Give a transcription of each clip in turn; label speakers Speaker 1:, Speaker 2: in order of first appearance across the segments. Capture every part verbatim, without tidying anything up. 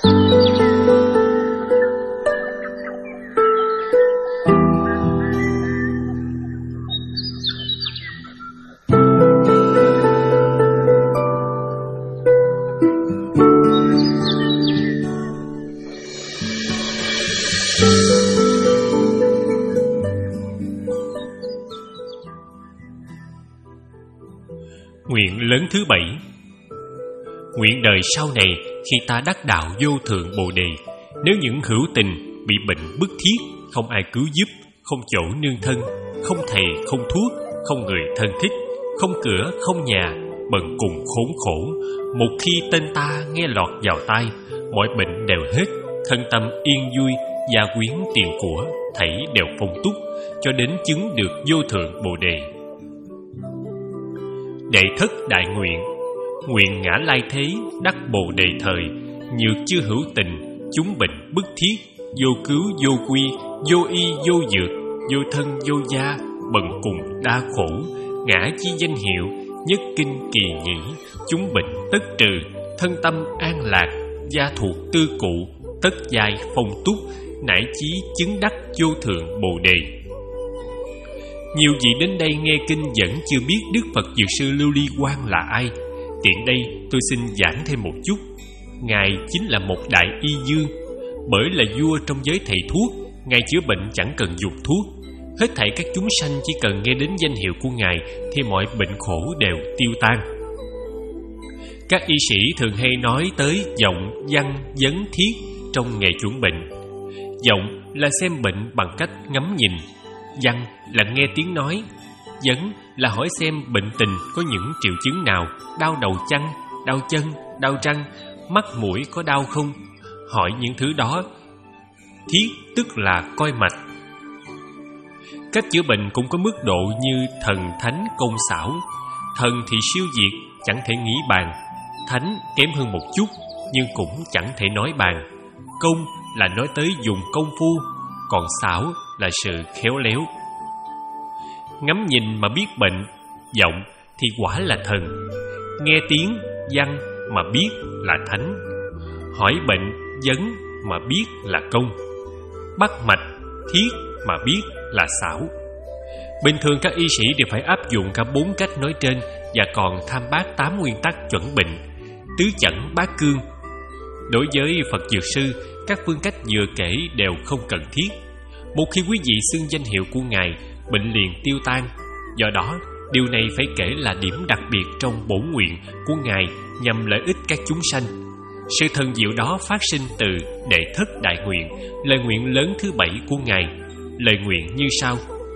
Speaker 1: Nguyện lớn thứ bảy. Nguyện đời sau này khi ta đắc đạo vô thượng Bồ Đề, nếu những hữu tình bị bệnh bức thiết, không ai cứu giúp, không chỗ nương thân, không thầy, không thuốc, không người thân thích, không cửa, không nhà, bần cùng khốn khổ, một khi tên ta nghe lọt vào tai, mọi bệnh đều hết, thân tâm yên vui, gia quyến tiền của thảy đều phong túc, cho đến chứng được vô thượng Bồ Đề. Đệ thất đại nguyện. Nguyện ngã lai thế đắc Bồ Đề thời, nhược chư hữu tình, chúng bệnh bức thiết, vô cứu vô quy, vô y vô dược, vô thân vô gia, bần cùng đa khổ, ngã chi danh hiệu, nhất kinh kỳ nhĩ, chúng bệnh tất trừ, thân tâm an lạc, gia thuộc tư cụ, tất giai phong túc, nải chí chứng đắc vô thượng Bồ Đề. Nhiều vị đến đây nghe kinh vẫn chưa biết Đức Phật Dược Sư Lưu Ly Quang là ai. Tiện đây tôi xin giảng thêm một chút. Ngài chính là một đại y dương, bởi là vua trong giới thầy thuốc. Ngài chữa bệnh chẳng cần dùng thuốc. Hết thảy các chúng sanh chỉ cần nghe đến danh hiệu của Ngài thì mọi bệnh khổ đều tiêu tan. Các y sĩ thường hay nói tới vọng, văn, vấn, thiết trong nghề chuẩn bệnh. Vọng là xem bệnh bằng cách ngắm nhìn, văn là nghe tiếng nói, vấn là hỏi xem bệnh tình có những triệu chứng nào, đau đầu chăng, đau chân, đau răng, mắt mũi có đau không, hỏi những thứ đó. Thiết tức là coi mạch. Cách chữa bệnh cũng có mức độ như thần, thánh, công xảo. Thần thì siêu việt, chẳng thể nghĩ bàn. Thánh kém hơn một chút, nhưng cũng chẳng thể nói bàn. Công là nói tới dùng công phu, còn xảo là sự khéo léo. Ngắm nhìn mà biết bệnh, vọng thì quả là thần. Nghe tiếng, văn mà biết là thánh. Hỏi bệnh, vấn mà biết là công. Bắt mạch, thiết mà biết là xảo. Bình thường các y sĩ đều phải áp dụng cả bốn cách nói trên, và còn tham bác tám nguyên tắc chuẩn bệnh, tứ chẩn bát cương. Đối với Phật Dược Sư, các phương cách vừa kể đều không cần thiết. Một khi quý vị xưng danh hiệu của Ngài, bệnh liền tiêu tan. Do đó, điều này phải kể là điểm đặc biệt trong bổn nguyện của Ngài nhằm lợi ích các chúng sanh. Sự thần diệu đó phát sinh từ đệ thất đại nguyện, lời nguyện lớn thứ bảy của Ngài. Lời nguyện như sau: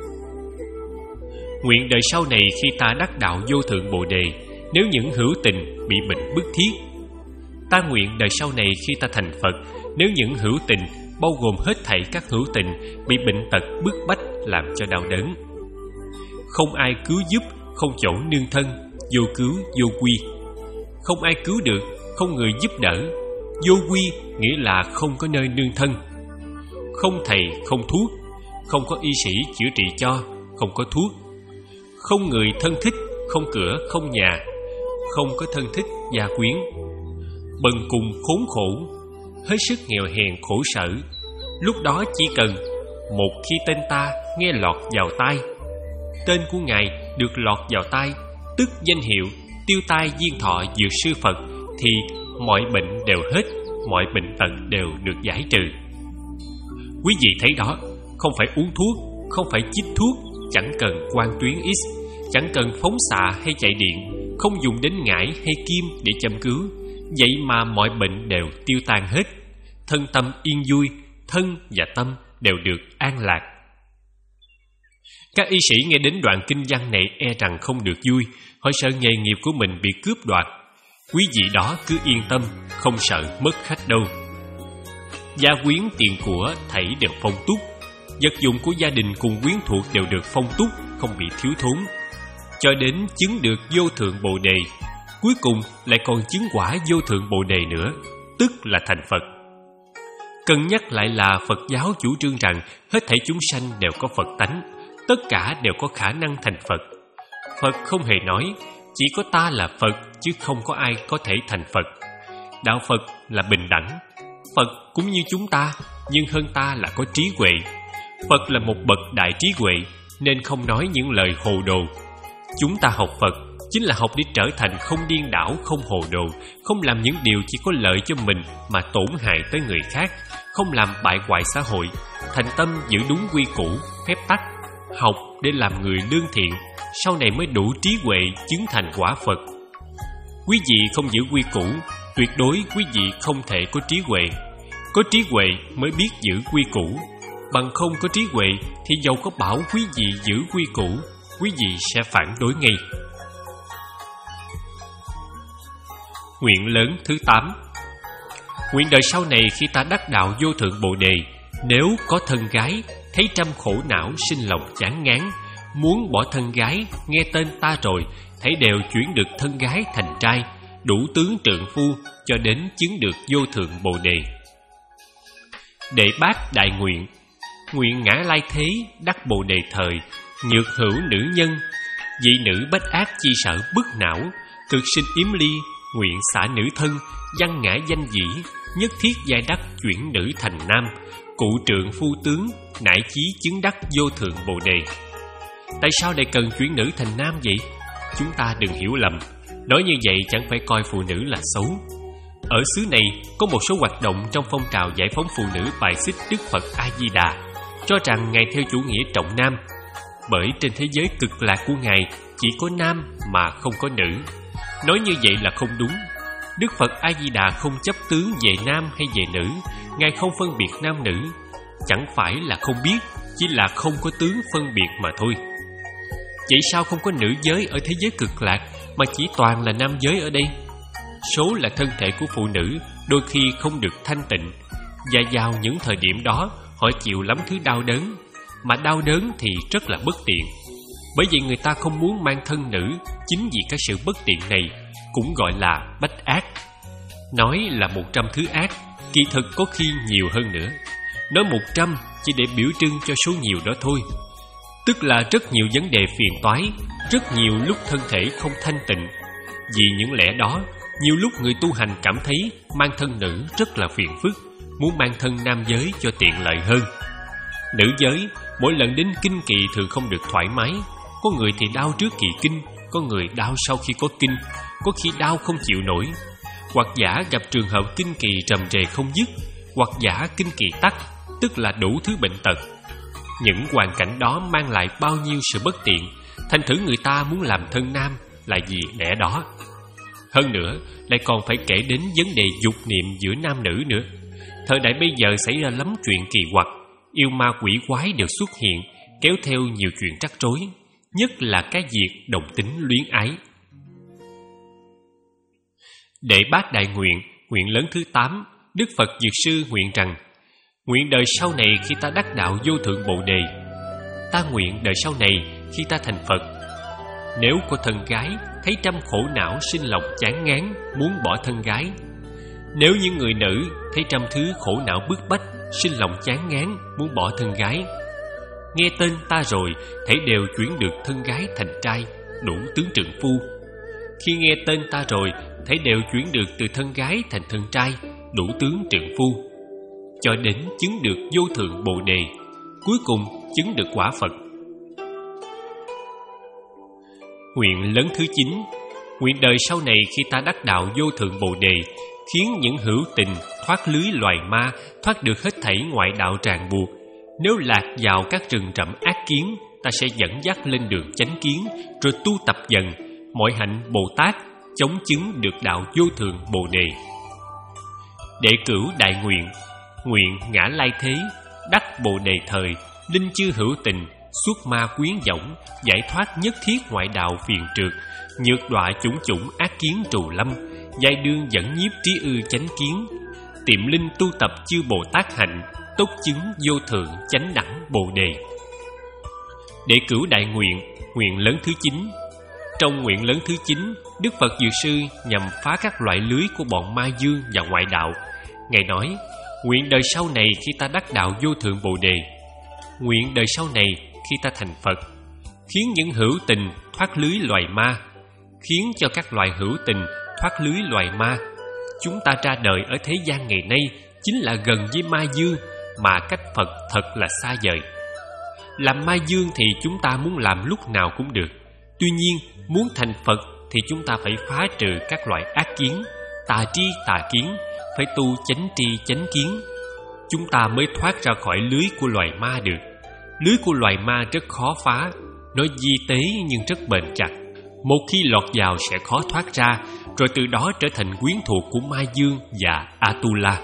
Speaker 1: Nguyện đời sau này khi ta đắc đạo vô thượng Bồ Đề, nếu những hữu tình bị bệnh bức thiết. Ta nguyện đời sau này khi ta thành Phật, nếu những hữu tình, bao gồm hết thảy các hữu tình, bị bệnh tật bức bách làm cho đau đớn. Không ai cứu giúp, không chỗ nương thân, vô cứu vô quy. Không ai cứu được, không người giúp đỡ. Vô quy nghĩa là không có nơi nương thân. Không thầy, không thuốc, không có y sĩ chữa trị cho, không có thuốc. Không người thân thích, không cửa, không nhà, không có thân thích gia quyến. Bần cùng khốn khổ, hết sức nghèo hèn khổ sở. Lúc đó chỉ cần một khi tên ta nghe lọt vào tai, tên của Ngài được lọt vào tai, tức danh hiệu tiêu tai diên thọ dược sư Phật, thì mọi bệnh đều hết, mọi bệnh tật đều được giải trừ. Quý vị thấy đó, không phải uống thuốc, không phải chích thuốc, chẳng cần quang tuyến X, chẳng cần phóng xạ hay chạy điện, không dùng đến ngải hay kim để châm cứu. Vậy mà mọi bệnh đều tiêu tan hết, thân tâm yên vui, thân và tâm đều được an lạc. Các y sĩ nghe đến đoạn kinh văn này e rằng không được vui, họ sợ nghề nghiệp của mình bị cướp đoạt. Quý vị đó cứ yên tâm, không sợ mất khách đâu. Gia quyến tiền của thảy đều phong túc, vật dụng của gia đình cùng quyến thuộc đều được phong túc, không bị thiếu thốn, cho đến chứng được vô thượng Bồ Đề. Cuối cùng lại còn chứng quả vô thượng Bồ Đề nữa, tức là thành Phật. Cần nhắc lại là Phật giáo chủ trương rằng hết thảy chúng sanh đều có Phật tánh, tất cả đều có khả năng thành Phật. Phật không hề nói chỉ có ta là Phật, chứ không có ai có thể thành Phật. Đạo Phật là bình đẳng, Phật cũng như chúng ta, nhưng hơn ta là có trí huệ. Phật là một bậc đại trí huệ, nên không nói những lời hồ đồ. Chúng ta học Phật chính là học để trở thành không điên đảo, không hồ đồ, không làm những điều chỉ có lợi cho mình mà tổn hại tới người khác, không làm bại hoại xã hội, thành tâm giữ đúng quy củ, phép tắc, học để làm người lương thiện, sau này mới đủ trí huệ chứng thành quả Phật. Quý vị không giữ quy củ, tuyệt đối quý vị không thể có trí huệ. Có trí huệ mới biết giữ quy củ, bằng không có trí huệ thì dầu có bảo quý vị giữ quy củ, quý vị sẽ phản đối ngay. Nguyện lớn thứ tám. Nguyện đời sau này khi ta đắc đạo vô thượng Bồ Đề, nếu có thân gái, thấy trăm khổ não sinh lòng chán ngán, muốn bỏ thân gái, nghe tên ta rồi, thấy đều chuyển được thân gái thành trai, đủ tướng trượng phu, cho đến chứng được vô thượng Bồ Đề. Đệ bát đại nguyện. Nguyện ngã lai thế, đắc Bồ Đề thời, nhược hữu nữ nhân, dị nữ bách ác chi sợ bức não, cực sinh yếm ly, nguyện xả nữ thân, văn ngã danh dĩ, nhất thiết giai đắc chuyển nữ thành nam, cụ trượng phu tướng, nải chí chứng đắc vô thượng Bồ Đề. Tại sao lại cần chuyển nữ thành nam vậy? Chúng ta đừng hiểu lầm, nói như vậy chẳng phải coi phụ nữ là xấu. Ở xứ này có một số hoạt động trong phong trào giải phóng phụ nữ bài xích Đức Phật A-di-đà, cho rằng Ngài theo chủ nghĩa trọng nam, bởi trên thế giới cực lạc của Ngài chỉ có nam mà không có nữ. Nói như vậy là không đúng. Đức Phật A-di-đà không chấp tướng về nam hay về nữ, Ngài không phân biệt nam nữ. Chẳng phải là không biết, chỉ là không có tướng phân biệt mà thôi. Vậy sao không có nữ giới ở thế giới cực lạc mà chỉ toàn là nam giới ở đây? Số là thân thể của phụ nữ đôi khi không được thanh tịnh, và vào những thời điểm đó họ chịu lắm thứ đau đớn, mà đau đớn thì rất là bất tiện. Bởi vậy người ta không muốn mang thân nữ, chính vì cái sự bất tiện này cũng gọi là bách ác. Nói là một trăm thứ ác, kỳ thực có khi nhiều hơn nữa. Nói một trăm chỉ để biểu trưng cho số nhiều đó thôi. Tức là rất nhiều vấn đề phiền toái, rất nhiều lúc thân thể không thanh tịnh. Vì những lẽ đó, nhiều lúc người tu hành cảm thấy mang thân nữ rất là phiền phức, muốn mang thân nam giới cho tiện lợi hơn. Nữ giới mỗi lần đến kinh kỳ thường không được thoải mái. Có người thì đau trước kỳ kinh, có người đau sau khi có kinh, có khi đau không chịu nổi, hoặc giả gặp trường hợp kinh kỳ trầm trề không dứt, hoặc giả kinh kỳ tắc, tức là đủ thứ bệnh tật. Những hoàn cảnh đó mang lại bao nhiêu sự bất tiện, thành thử người ta muốn làm thân nam là vì lẽ đó. Hơn nữa, lại còn phải kể đến vấn đề dục niệm giữa nam nữ nữa. Thời đại bây giờ xảy ra lắm chuyện kỳ quặc, yêu ma quỷ quái đều xuất hiện, kéo theo nhiều chuyện rắc rối, nhất là cái việc đồng tính luyến ái. Đệ bát đại nguyện, nguyện lớn thứ tám, Đức Phật Dược Sư nguyện rằng: nguyện đời sau này khi ta đắc đạo vô thượng Bồ Đề, ta nguyện đời sau này khi ta thành Phật, nếu có thân gái thấy trăm khổ não sinh lòng chán ngán, muốn bỏ thân gái. Nếu những người nữ thấy trăm thứ khổ não bức bách, sinh lòng chán ngán, muốn bỏ thân gái. Nghe tên ta rồi, thấy đều chuyển được thân gái thành trai, đủ tướng trượng phu. Khi nghe tên ta rồi, thấy đều chuyển được từ thân gái thành thân trai, đủ tướng trượng phu, cho đến chứng được vô thượng Bồ Đề, cuối cùng chứng được quả Phật. Nguyện lớn thứ chín, nguyện đời sau này khi ta đắc đạo vô thượng Bồ Đề, khiến những hữu tình thoát lưới loài ma, thoát được hết thảy ngoại đạo ràng buộc. Nếu lạc vào các rừng rậm ác kiến, ta sẽ dẫn dắt lên đường chánh kiến, rồi tu tập dần mọi hạnh Bồ Tát, chống chứng được đạo vô thượng Bồ Đề. Đệ cửu đại nguyện, nguyện ngã lai thế, đắc Bồ Đề thời, linh chư hữu tình, xuất ma quyến võng, giải thoát nhất thiết ngoại đạo phiền trượt, nhược đọa chủng chủng ác kiến trù lâm, giai đương dẫn nhiếp trí ư chánh kiến, tiệm linh tu tập chư Bồ Tát hạnh, tốc chứng vô thượng chánh đẳng Bồ Đề. Đệ cửu đại nguyện, nguyện lớn thứ chín. Trong nguyện lớn thứ chín, Đức Phật Dược Sư nhằm phá các loại lưới của bọn ma dương và ngoại đạo. Ngài nói: nguyện đời sau này khi ta đắc đạo vô thượng Bồ Đề, nguyện đời sau này khi ta thành Phật, khiến những hữu tình thoát lưới loài ma, khiến cho các loài hữu tình thoát lưới loài ma. Chúng ta ra đời ở thế gian ngày nay chính là gần với ma dương, mà cách Phật thật là xa vời. Làm ma dương thì chúng ta muốn làm lúc nào cũng được. Tuy nhiên, muốn thành Phật thì chúng ta phải phá trừ các loại ác kiến, tà tri tà kiến, phải tu chánh tri chánh kiến. Chúng ta mới thoát ra khỏi lưới của loài ma được. Lưới của loài ma rất khó phá, nó di tế nhưng rất bền chặt. Một khi lọt vào sẽ khó thoát ra, rồi từ đó trở thành quyến thuộc của ma dương và Atula.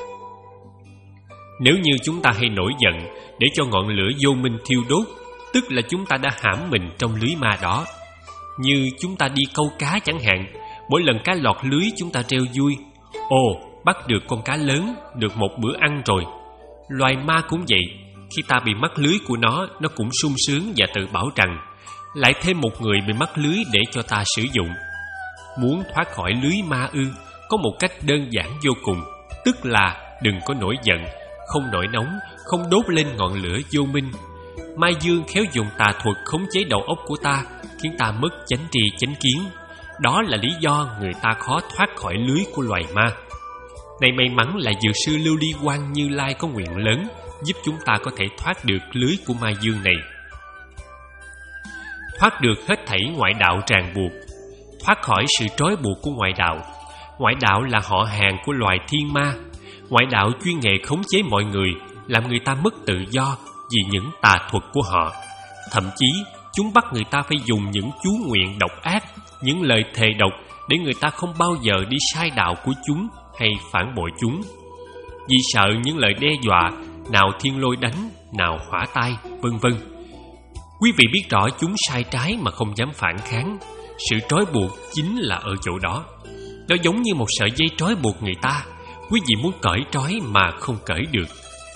Speaker 1: Nếu như chúng ta hay nổi giận để cho ngọn lửa vô minh thiêu đốt, tức là chúng ta đã hãm mình trong lưới ma đó. Như chúng ta đi câu cá chẳng hạn, mỗi lần cá lọt lưới chúng ta reo vui: ồ, bắt được con cá lớn, được một bữa ăn rồi. Loài ma cũng vậy, khi ta bị mắc lưới của nó, nó cũng sung sướng và tự bảo rằng lại thêm một người bị mắc lưới để cho ta sử dụng. Muốn thoát khỏi lưới ma ư? Có một cách đơn giản vô cùng, tức là đừng có nổi giận, không nổi nóng, không đốt lên ngọn lửa vô minh. Ma dương khéo dùng tà thuật khống chế đầu óc của ta, khiến ta mất chánh tri chánh kiến. Đó là lý do người ta khó thoát khỏi lưới của loài ma. Này may mắn là Dược sư Lưu Ly Quang Như Lai có nguyện lớn, giúp chúng ta có thể thoát được lưới của ma dương này. Thoát được hết thảy ngoại đạo ràng buộc, thoát khỏi sự trói buộc của ngoại đạo. Ngoại đạo là họ hàng của loài thiên ma. Ngoại đạo chuyên nghề khống chế mọi người, làm người ta mất tự do vì những tà thuật của họ. Thậm chí, chúng bắt người ta phải dùng những chú nguyện độc ác, những lời thề độc để người ta không bao giờ đi sai đạo của chúng hay phản bội chúng. Vì sợ những lời đe dọa, nào thiên lôi đánh, nào hỏa tai, vân vân. Quý vị biết rõ chúng sai trái mà không dám phản kháng. Sự trói buộc chính là ở chỗ đó. Nó giống như một sợi dây trói buộc người ta. Quý vị muốn cởi trói mà không cởi được.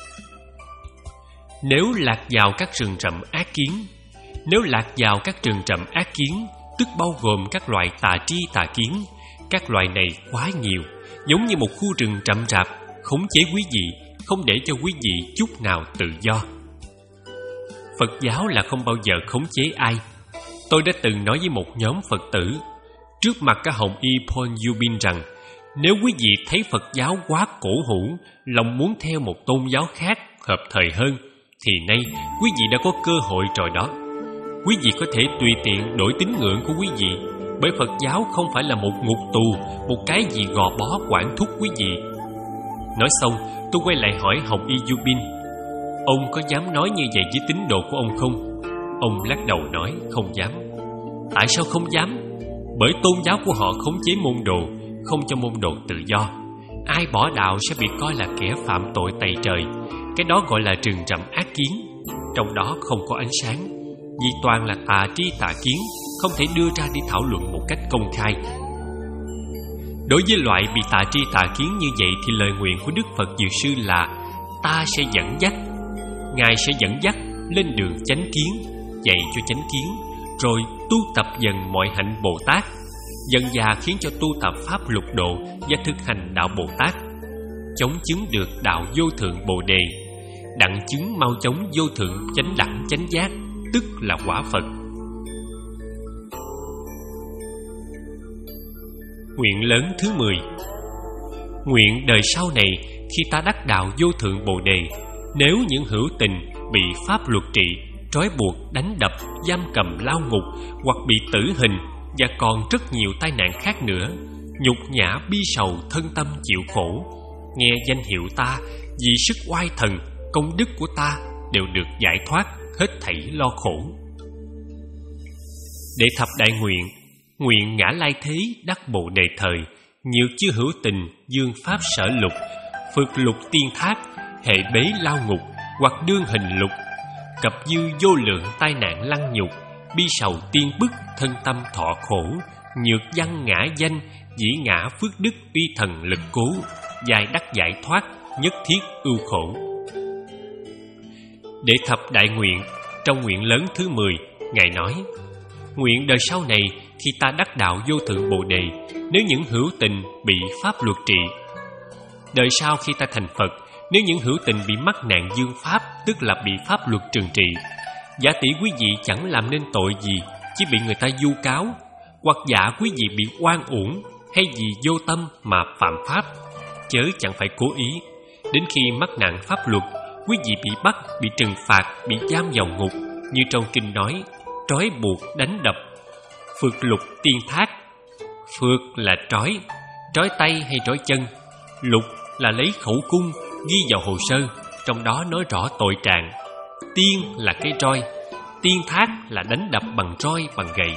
Speaker 1: Nếu lạc vào các rừng rậm ác kiến, nếu lạc vào các rừng rậm ác kiến, tức bao gồm các loại tà tri tà kiến. Các loài này quá nhiều, giống như một khu rừng rậm rạp, khống chế quý vị, không để cho quý vị chút nào tự do. Phật giáo là không bao giờ khống chế ai. Tôi đã từng nói với một nhóm Phật tử trước mặt cả Hồng Y Paul Yubin rằng nếu quý vị thấy Phật giáo quá cổ hủ, lòng muốn theo một tôn giáo khác hợp thời hơn, thì nay quý vị đã có cơ hội rồi đó. Quý vị có thể tùy tiện đổi tín ngưỡng của quý vị, bởi Phật giáo không phải là một ngục tù, một cái gì gò bó quản thúc quý vị. Nói xong, tôi quay lại hỏi Hồng Y Yubin: ông có dám nói như vậy với tín đồ của ông không? Ông lắc đầu nói không dám. Tại sao không dám? Bởi tôn giáo của họ khống chế môn đồ, không cho môn đồ tự do. Ai bỏ đạo sẽ bị coi là kẻ phạm tội tày trời. Cái đó gọi là rừng rậm ác kiến. Trong đó không có ánh sáng, vì toàn là tà tri tà kiến, không thể đưa ra để thảo luận một cách công khai. Đối với loại bị tà tri tà kiến như vậy thì lời nguyện của Đức Phật Dược Sư là: ta sẽ dẫn dắt, Ngài sẽ dẫn dắt lên đường chánh kiến, dạy cho chánh kiến, rồi tu tập dần mọi hạnh Bồ Tát, dần dà khiến cho tu tập pháp lục độ và thực hành đạo Bồ Tát, chống chứng được đạo vô thượng Bồ Đề, đặng chứng mau chóng vô thượng chánh đẳng chánh giác, tức là quả Phật. Nguyện lớn thứ mười. Nguyện đời sau này khi ta đắc đạo vô thượng Bồ Đề, nếu những hữu tình bị pháp luật trị, trói buộc, đánh đập, giam cầm, lao ngục hoặc bị tử hình và còn rất nhiều tai nạn khác nữa, nhục nhã bi sầu, thân tâm chịu khổ, nghe danh hiệu ta, vì sức oai thần, công đức của ta đều được giải thoát hết thảy lo khổ. Để thập đại nguyện, nguyện ngã lai thế đắc Bồ Đề thời, nhược chư hữu tình dương pháp sở lục, phượt lục tiên thác, hệ bế lao ngục hoặc đương hình lục, cập dư vô lượng tai nạn lăng nhục, bi sầu tiên bức, thân tâm thọ khổ, nhược văn ngã danh, dĩ ngã phước đức uy thần lực cố, dài đắc giải thoát, nhất thiết ưu khổ. Để thập đại nguyện, trong nguyện lớn thứ mười, Ngài nói: nguyện đời sau này khi ta đắc đạo vô thượng Bồ Đề, nếu những hữu tình bị pháp luật trị. Đời sau khi ta thành Phật, nếu những hữu tình bị mắc nạn dương pháp, tức là bị pháp luật trừng trị, giả tỷ quý vị chẳng làm nên tội gì, chỉ bị người ta vu cáo, hoặc giả quý vị bị oan uổng, hay vì vô tâm mà phạm pháp, chớ chẳng phải cố ý. Đến khi mắc nặng pháp luật, quý vị bị bắt, bị trừng phạt, bị giam vào ngục, như trong kinh nói, trói buộc, đánh đập. Phược lục tiên thác. Phược là trói, trói tay hay trói chân. Lục là lấy khẩu cung ghi vào hồ sơ, trong đó nói rõ tội trạng. Tiên là cái roi, tiên thác là đánh đập bằng roi, bằng gậy.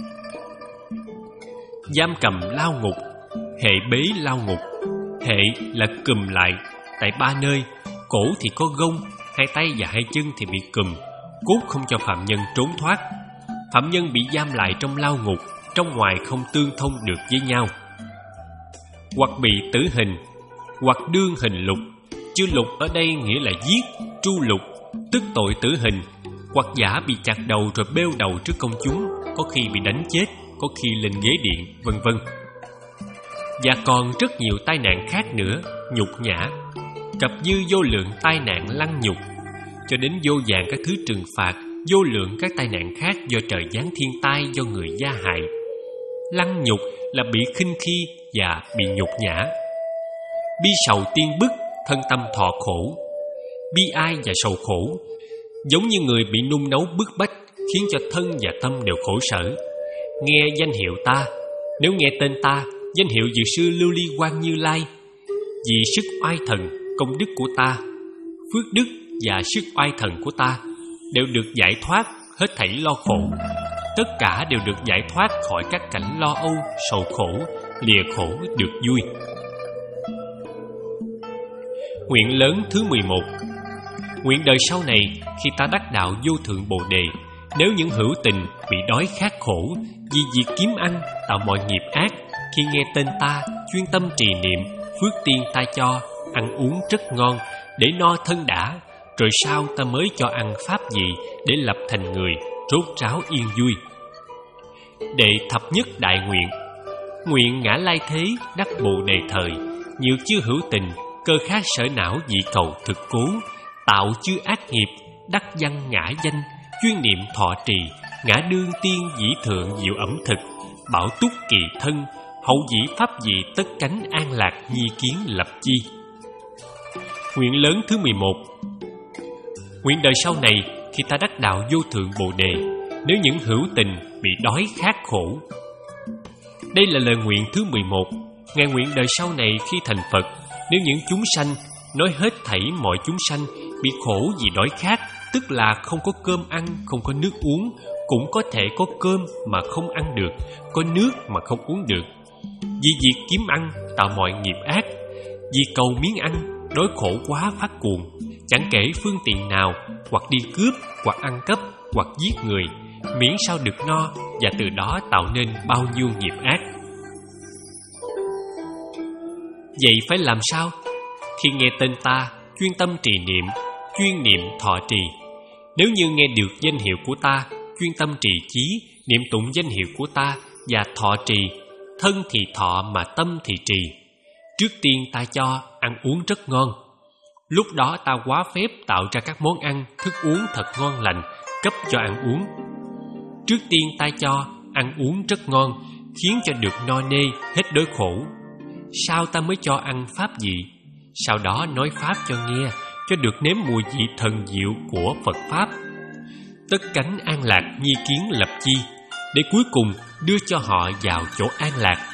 Speaker 1: Giam cầm lao ngục. Hệ bế lao ngục. Hệ là cùm lại, tại ba nơi. Cổ thì có gông, hai tay và hai chân thì bị cùm, cốt không cho phạm nhân trốn thoát. Phạm nhân bị giam lại trong lao ngục, trong ngoài không tương thông được với nhau. Hoặc bị tử hình, hoặc đương hình lục. Chữ lục ở đây nghĩa là giết, tru lục, tức tội tử hình. Hoặc giả bị chặt đầu rồi bêu đầu trước công chúng, có khi bị đánh chết, có khi lên ghế điện, vân vân. Và còn rất nhiều tai nạn khác nữa, nhục nhã, cập dư vô lượng tai nạn lăng nhục, cho đến vô vàn các thứ trừng phạt, vô lượng các tai nạn khác do trời giáng thiên tai, do người gia hại. Lăng nhục là bị khinh khi và bị nhục nhã. Bi sầu tiên bức, thân tâm thọ khổ. Bi ai và sầu khổ, giống như người bị nung nấu bức bách, khiến cho thân và tâm đều khổ sở. Nghe danh hiệu ta, nếu nghe tên ta, danh hiệu Dược sư Lưu Ly Quang Như Lai, vì sức oai thần, công đức của ta, phước đức và sức oai thần của ta đều được giải thoát hết thảy lo khổ. Tất cả đều được giải thoát khỏi các cảnh lo âu, sầu khổ, lìa khổ được vui. Nguyện lớn thứ mười một. Nguyện đời sau này, khi ta đắc đạo vô thượng Bồ Đề, nếu những hữu tình bị đói khát khổ vì việc kiếm ăn, tạo mọi nghiệp ác, khi nghe tên ta, chuyên tâm trì niệm, phước tiên ta cho, ăn uống rất ngon, để no thân đã, rồi sau ta mới cho ăn pháp gì để lập thành người, rốt ráo yên vui. Đệ thập nhất đại nguyện. Nguyện ngã lai thế, đắc Bồ Đề thời, nhiều chư hữu tình, cơ khác sở não dị cầu thực cố, tạo chư ác nghiệp, đắc văn ngã danh, chuyên niệm thọ trì, ngã đương tiên dĩ thượng diệu ẩm thực, bảo túc kỳ thân, hậu dĩ pháp dị tất cánh an lạc nhi kiến lập chi. Nguyện lớn thứ mười một. Nguyện đời sau này, khi ta đắc đạo vô thượng Bồ Đề, nếu những hữu tình bị đói khát khổ. Đây là lời nguyện thứ mười một. Ngài nguyện đời sau này khi thành Phật, nếu những chúng sanh, nói hết thảy mọi chúng sanh, bị khổ vì đói khát, tức là không có cơm ăn, không có nước uống, cũng có thể có cơm mà không ăn được, có nước mà không uống được. Vì việc kiếm ăn, tạo mọi nghiệp ác, vì cầu miếng ăn, đói khổ quá phát cuồng, chẳng kể phương tiện nào, hoặc đi cướp, hoặc ăn cắp, hoặc giết người, miễn sao được no, và từ đó tạo nên bao nhiêu nghiệp ác. Vậy phải làm sao? Khi nghe tên ta, chuyên tâm trì niệm, chuyên niệm thọ trì. Nếu như nghe được danh hiệu của ta, chuyên tâm trì chí, niệm tụng danh hiệu của ta và thọ trì, thân thì thọ mà tâm thì trì. Trước tiên ta cho ăn uống rất ngon. Lúc đó ta quá phép tạo ra các món ăn, thức uống thật ngon lành, cấp cho ăn uống. Trước tiên ta cho ăn uống rất ngon, khiến cho được no nê, hết đói khổ. Sao ta mới cho ăn pháp gì? Sau đó nói pháp cho nghe, cho được nếm mùi vị thần diệu của Phật Pháp. Tất cánh an lạc nhi kiến lập chi, để cuối cùng đưa cho họ vào chỗ an lạc.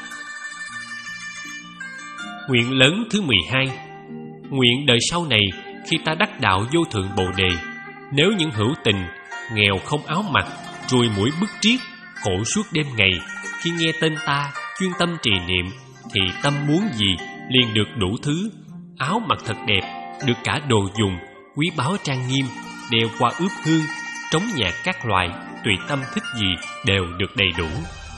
Speaker 1: Nguyện lớn thứ mười hai. Nguyện đời sau này, khi ta đắc đạo vô thượng Bồ Đề, nếu những hữu tình, nghèo không áo mặc, ruồi muỗi bức triết, khổ suốt đêm ngày, khi nghe tên ta, chuyên tâm trì niệm, thì tâm muốn gì liền được đủ thứ. Áo mặc thật đẹp, được cả đồ dùng, quý báu trang nghiêm, đeo qua ướp hương, trống nhạc các loại, tùy tâm thích gì đều được đầy đủ.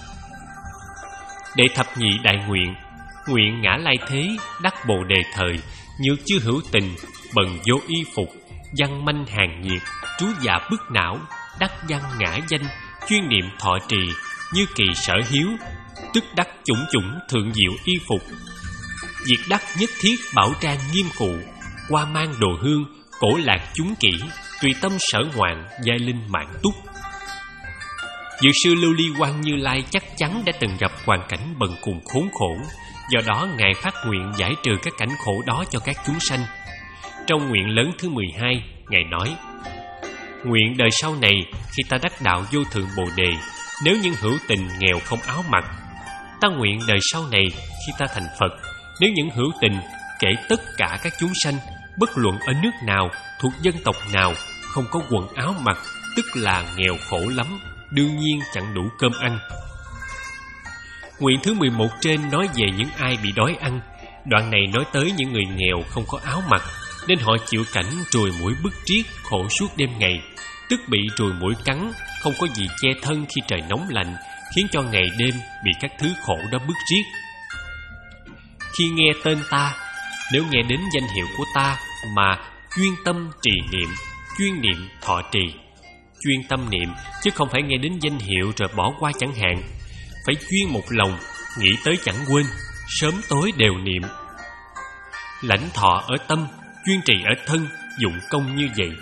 Speaker 1: Đệ thập nhị đại nguyện. Nguyện ngã lai thế, đắc Bồ Đề thời, như chư hữu tình, bần vô y phục, văn manh hàng nhiệt, trú dạ bức não, đắc văn ngã danh, chuyên niệm thọ trì, như kỳ sở hiếu, tức đắc chủng chủng thượng diệu y phục. Việc đắc nhất thiết bảo trang nghiêm cụ, qua mang đồ hương, cổ lạc chúng kỹ, tùy tâm sở ngoạn, giai linh mạng túc. Dược sư Lưu Ly Quang Như Lai chắc chắn đã từng gặp hoàn cảnh bần cùng khốn khổ, do đó Ngài phát nguyện giải trừ các cảnh khổ đó cho các chúng sanh. Trong nguyện lớn thứ mười hai, Ngài nói: Nguyện đời sau này, khi ta đắc đạo vô thượng Bồ Đề, nếu những hữu tình nghèo không áo mặc. Ta nguyện đời sau này, khi ta thành Phật, nếu những hữu tình kể tất cả các chúng sanh, bất luận ở nước nào, thuộc dân tộc nào, không có quần áo mặc, tức là nghèo khổ lắm, đương nhiên chẳng đủ cơm ăn. Nguyện thứ mười một trên nói về những ai bị đói ăn. Đoạn này nói tới những người nghèo không có áo mặc, nên họ chịu cảnh ruồi muỗi bứt triết khổ suốt đêm ngày, tức bị ruồi muỗi cắn, không có gì che thân khi trời nóng lạnh, khiến cho ngày đêm bị các thứ khổ đó bứt triết. Khi nghe tên ta, nếu nghe đến danh hiệu của ta mà chuyên tâm trì niệm, chuyên niệm thọ trì. Chuyên tâm niệm chứ không phải nghe đến danh hiệu rồi bỏ qua chẳng hạn. Phải chuyên một lòng, nghĩ tới chẳng quên, sớm tối đều niệm. Lãnh thọ ở tâm, chuyên trì ở thân, dụng công như vậy,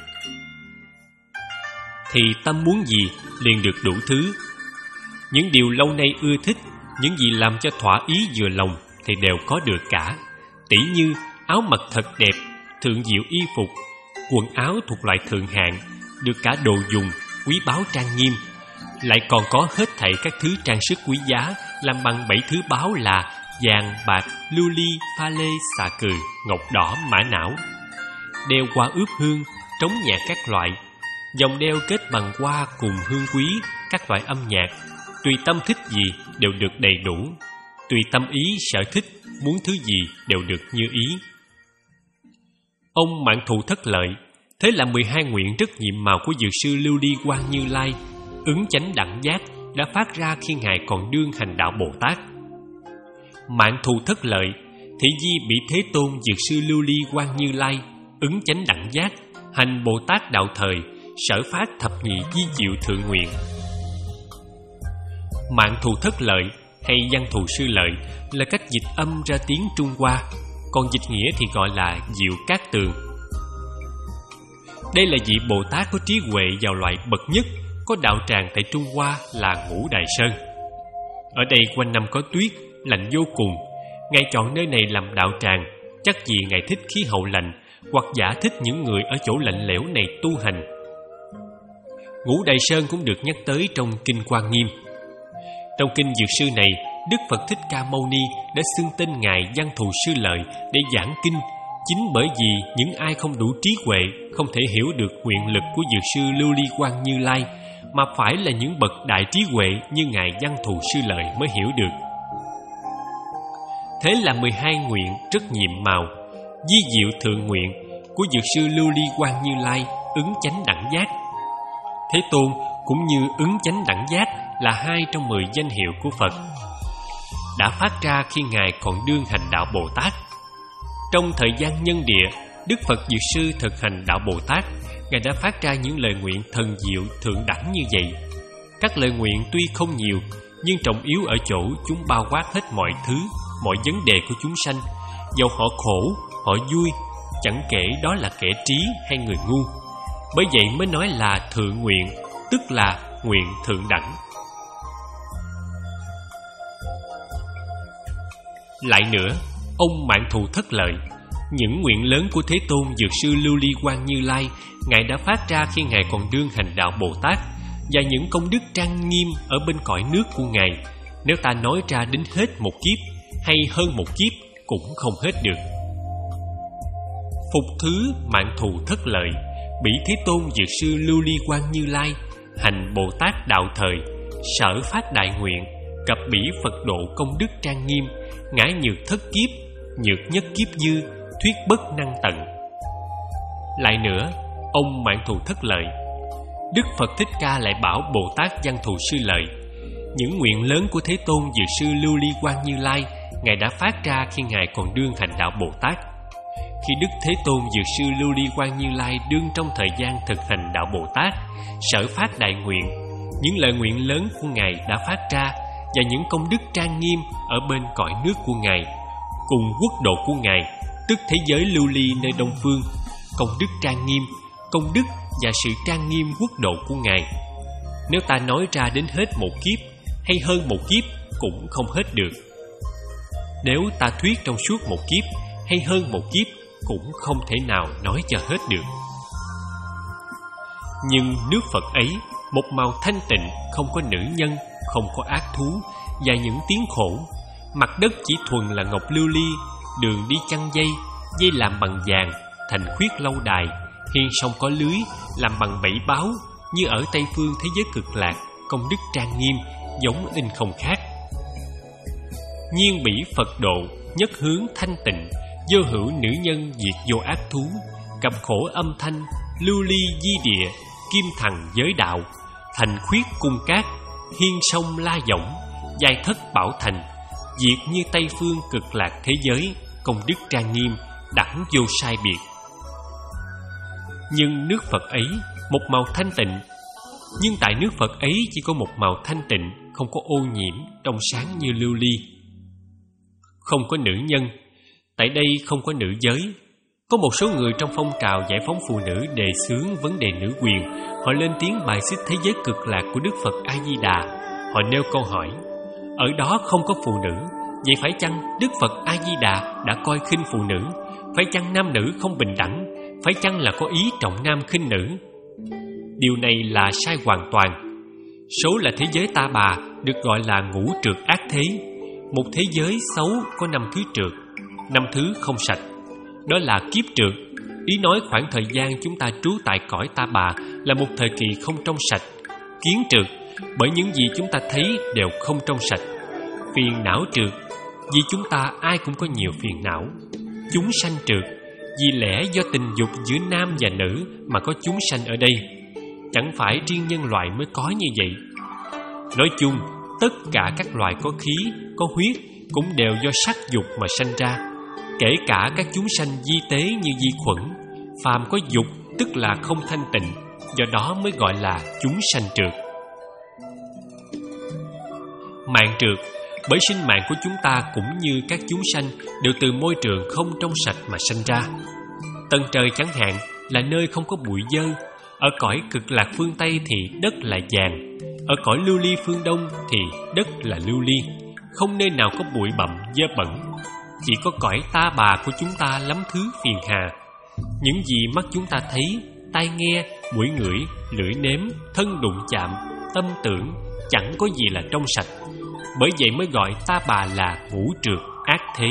Speaker 1: thì tâm muốn gì liền được đủ thứ. Những điều lâu nay ưa thích, những gì làm cho thỏa ý vừa lòng thì đều có được cả. Tỉ như áo mặc thật đẹp, thượng diệu y phục, quần áo thuộc loại thượng hạng, được cả đồ dùng, quý báu trang nghiêm, lại còn có hết thảy các thứ trang sức quý giá, làm bằng bảy thứ báu là vàng, bạc, lưu ly, pha lê, xà cừ, ngọc đỏ, mã não. Đeo hoa ướp hương, trống nhạc các loại, vòng đeo kết bằng hoa cùng hương quý, các loại âm nhạc, tùy tâm thích gì đều được đầy đủ, tùy tâm ý sở thích, muốn thứ gì đều được như ý. Ông Mạn Thù thất lợi. Thế là mười hai nguyện rất nhiệm màu của Dược sư Lưu Ly Quang Như Lai, ứng chánh đẳng giác, đã phát ra khi Ngài còn đương hành đạo Bồ Tát. Mạn Thù thất lợi, thị di bị Thế Tôn Dược sư Lưu Ly Quang Như Lai, ứng chánh đẳng giác, hành Bồ Tát đạo thời, sở phát thập nhị di diệu thượng nguyện. Mạn Thù thất lợi hay Văn Thù sư lợi là cách dịch âm ra tiếng Trung Hoa, còn dịch nghĩa thì gọi là Diệu Cát Tường. Đây là vị Bồ Tát có trí huệ vào loại bậc nhất, có đạo tràng tại Trung Hoa là Ngũ Đài Sơn. Ở đây quanh năm có tuyết, lạnh vô cùng. Ngài chọn nơi này làm đạo tràng, chắc vì Ngài thích khí hậu lạnh, hoặc giả thích những người ở chỗ lạnh lẽo này tu hành. Ngũ Đài Sơn cũng được nhắc tới trong Kinh Quan Nghiêm. Trong kinh Dược sư này, Đức Phật Thích Ca Mâu Ni đã xưng tên Ngài Văn Thù sư lợi để giảng kinh, chính bởi vì những ai không đủ trí huệ, không thể hiểu được nguyện lực của Dược sư Lưu Ly Quang Như Lai, mà phải là những bậc đại trí huệ như Ngài Văn Thù sư lợi mới hiểu được. Thế là mười hai nguyện rất nhiệm màu, di diệu thượng nguyện của Dược sư Lưu Ly Quang Như Lai, ứng chánh đẳng giác. Thế Tôn cũng như ứng chánh đẳng giác là hai trong mười danh hiệu của Phật, đã phát ra khi Ngài còn đương hành đạo Bồ Tát. Trong thời gian nhân địa, Đức Phật Dược sư thực hành đạo Bồ Tát, Ngài đã phát ra những lời nguyện thần diệu thượng đẳng như vậy. Các lời nguyện tuy không nhiều, nhưng trọng yếu ở chỗ chúng bao quát hết mọi thứ, mọi vấn đề của chúng sanh, dầu họ khổ, họ vui, chẳng kể đó là kẻ trí hay người ngu. Bởi vậy mới nói là thượng nguyện, tức là nguyện thượng đẳng. Lại nữa, ông Mạn Thù thất lợi, những nguyện lớn của Thế Tôn Dược sư Lưu Ly Quang Như Lai, Ngài đã phát ra khi Ngài còn đương hành đạo Bồ Tát, và những công đức trang nghiêm ở bên cõi nước của Ngài, nếu ta nói ra đến hết một kiếp hay hơn một kiếp cũng không hết được. Phục thứ Mạn Thù thất lợi, bỉ Thế Tôn Dược sư Lưu Ly Quang Như Lai, hành Bồ Tát đạo thời, sở phát đại nguyện, cập bỉ Phật độ công đức trang nghiêm, ngã nhược thất kiếp, nhược nhất kiếp dư, thuyết bất năng tận. Lại nữa, ông Mạn Thù thất lợi, Đức Phật Thích Ca lại bảo Bồ Tát Văn Thù sư lợi, những nguyện lớn của Thế Tôn Dược sư Lưu Ly Quang Như Lai, Ngài đã phát ra khi Ngài còn đương hành đạo Bồ Tát. Khi Đức Thế Tôn Dược sư Lưu Ly Quang Như Lai đương trong thời gian thực hành đạo Bồ Tát, sở phát đại nguyện, những lời nguyện lớn của Ngài đã phát ra, và những công đức trang nghiêm ở bên cõi nước của Ngài, cùng quốc độ của Ngài, tức thế giới lưu ly nơi Đông Phương, công đức trang nghiêm, công đức và sự trang nghiêm quốc độ của Ngài, nếu ta nói ra đến hết một kiếp hay hơn một kiếp cũng không hết được. Nếu ta thuyết trong suốt một kiếp hay hơn một kiếp cũng không thể nào nói cho hết được. Nhưng nước Phật ấy, một màu thanh tịnh, không có nữ nhân, không có ác thú và những tiếng khổ. Mặt đất chỉ thuần là ngọc lưu ly, đường đi chăn dây, dây làm bằng vàng, thành khuyết lâu đài, hiên sông có lưới, làm bằng bảy báo, như ở Tây phương thế giới cực lạc, công đức trang nghiêm, giống in không khác. Nhiên bỉ Phật độ, nhất hướng thanh tịnh, vô hữu nữ nhân diệt vô ác thú, cầm khổ âm thanh, lưu ly di địa, kim thần giới đạo, thành khuyết cung cát, hiên sông la võng, giai thất bảo thành, diệt như Tây phương cực lạc thế giới, công đức trang nghiêm, đẳng vô sai biệt. Nhưng nước Phật ấy, một màu thanh tịnh. Nhưng tại nước Phật ấy chỉ có một màu thanh tịnh, không có ô nhiễm, trong sáng như lưu ly. Không có nữ nhân. Tại đây không có nữ giới. Có một số người trong phong trào giải phóng phụ nữ đề xướng vấn đề nữ quyền. Họ lên tiếng bài xích thế giới cực lạc của Đức Phật A-di-đà. Họ nêu câu hỏi: ở đó không có phụ nữ, vậy phải chăng Đức Phật A-di-đà đã coi khinh phụ nữ? Phải chăng nam nữ không bình đẳng? Phải chăng là có ý trọng nam khinh nữ? Điều này là sai hoàn toàn. Số là thế giới ta bà, được gọi là ngũ trược ác thế. Một thế giới xấu có năm thứ trược, năm thứ không sạch. Đó là kiếp trược. Ý nói khoảng thời gian chúng ta trú tại cõi ta bà là một thời kỳ không trong sạch. Kiến trược, bởi những gì chúng ta thấy đều không trong sạch. Phiền não trược, vì chúng ta ai cũng có nhiều phiền não. Chúng sanh trược, vì lẽ do tình dục giữa nam và nữ mà có chúng sanh ở đây. Chẳng phải riêng nhân loại mới có như vậy. Nói chung, tất cả các loài có khí, có huyết cũng đều do sắc dục mà sanh ra. Kể cả các chúng sanh di tế như vi khuẩn. Phàm có dục tức là không thanh tịnh, do đó mới gọi là chúng sanh trược. Mạng trược, bởi sinh mạng của chúng ta cũng như các chúng sanh đều từ môi trường không trong sạch mà sanh ra. Tầng trời chẳng hạn là nơi không có bụi dơ. Ở cõi cực lạc phương Tây thì đất là vàng, ở cõi lưu ly phương Đông thì đất là lưu ly, không nơi nào có bụi bặm dơ bẩn. Chỉ có cõi ta bà của chúng ta lắm thứ phiền hà. Những gì mắt chúng ta thấy, tai nghe, mũi ngửi, lưỡi nếm, thân đụng chạm, tâm tưởng, chẳng có gì là trong sạch. Bởi vậy mới gọi ta bà là ngũ trược ác thế.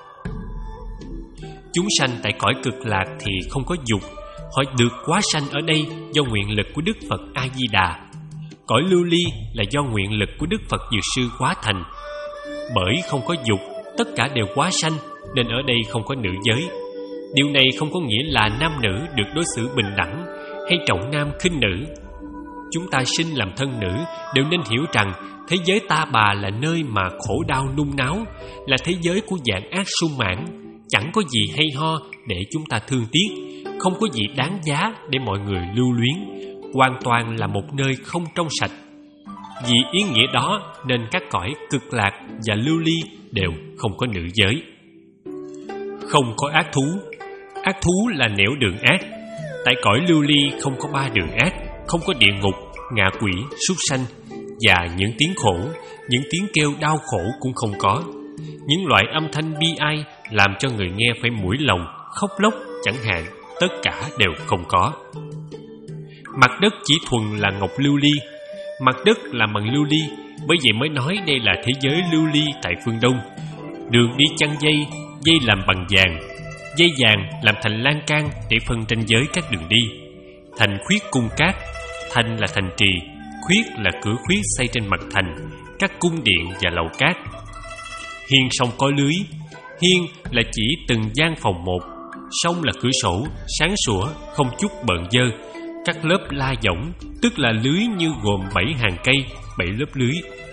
Speaker 1: Chúng sanh tại cõi cực lạc thì không có dục. Họ được hóa sanh ở đây do nguyện lực của Đức Phật A-di-đà. Cõi lưu ly là do nguyện lực của Đức Phật Dược Sư hóa thành. Bởi không có dục, tất cả đều hóa sanh, nên ở đây không có nữ giới. Điều này không có nghĩa là nam nữ được đối xử bình đẳng hay trọng nam khinh nữ. Chúng ta sinh làm thân nữ đều nên hiểu rằng thế giới ta bà là nơi mà khổ đau nung náo, là thế giới của dạng ác sung mãn. Chẳng có gì hay ho để chúng ta thương tiếc, không có gì đáng giá để mọi người lưu luyến. Hoàn toàn là một nơi không trong sạch. Vì ý nghĩa đó nên các cõi cực lạc và lưu ly đều không có nữ giới. Không có ác thú. Ác thú là nẻo đường ác. Tại cõi lưu ly không có ba đường ác, không có địa ngục, ngạ quỷ, súc sanh, và những tiếng khổ, những tiếng kêu đau khổ cũng không có. Những loại âm thanh bi ai làm cho người nghe phải mũi lòng, khóc lóc chẳng hạn, tất cả đều không có. Mặt đất chỉ thuần là ngọc lưu ly. Mặt đất làm bằng lưu ly, bởi vậy mới nói đây là thế giới lưu ly tại phương Đông. Đường đi chăn dây, dây làm bằng vàng, dây vàng làm thành lan can để phân ranh giới các đường đi. Thành khuyết cung cát. Thành là thành trì, khuyết là cửa khuyết xây trên mặt thành, các cung điện và lầu cát. Hiên sông có lưới. Hiên là chỉ từng gian phòng một. Sông là cửa sổ, sáng sủa, không chút bợn dơ. Các lớp la võng, tức là lưới như gồm bảy hàng cây, bảy lớp lưới.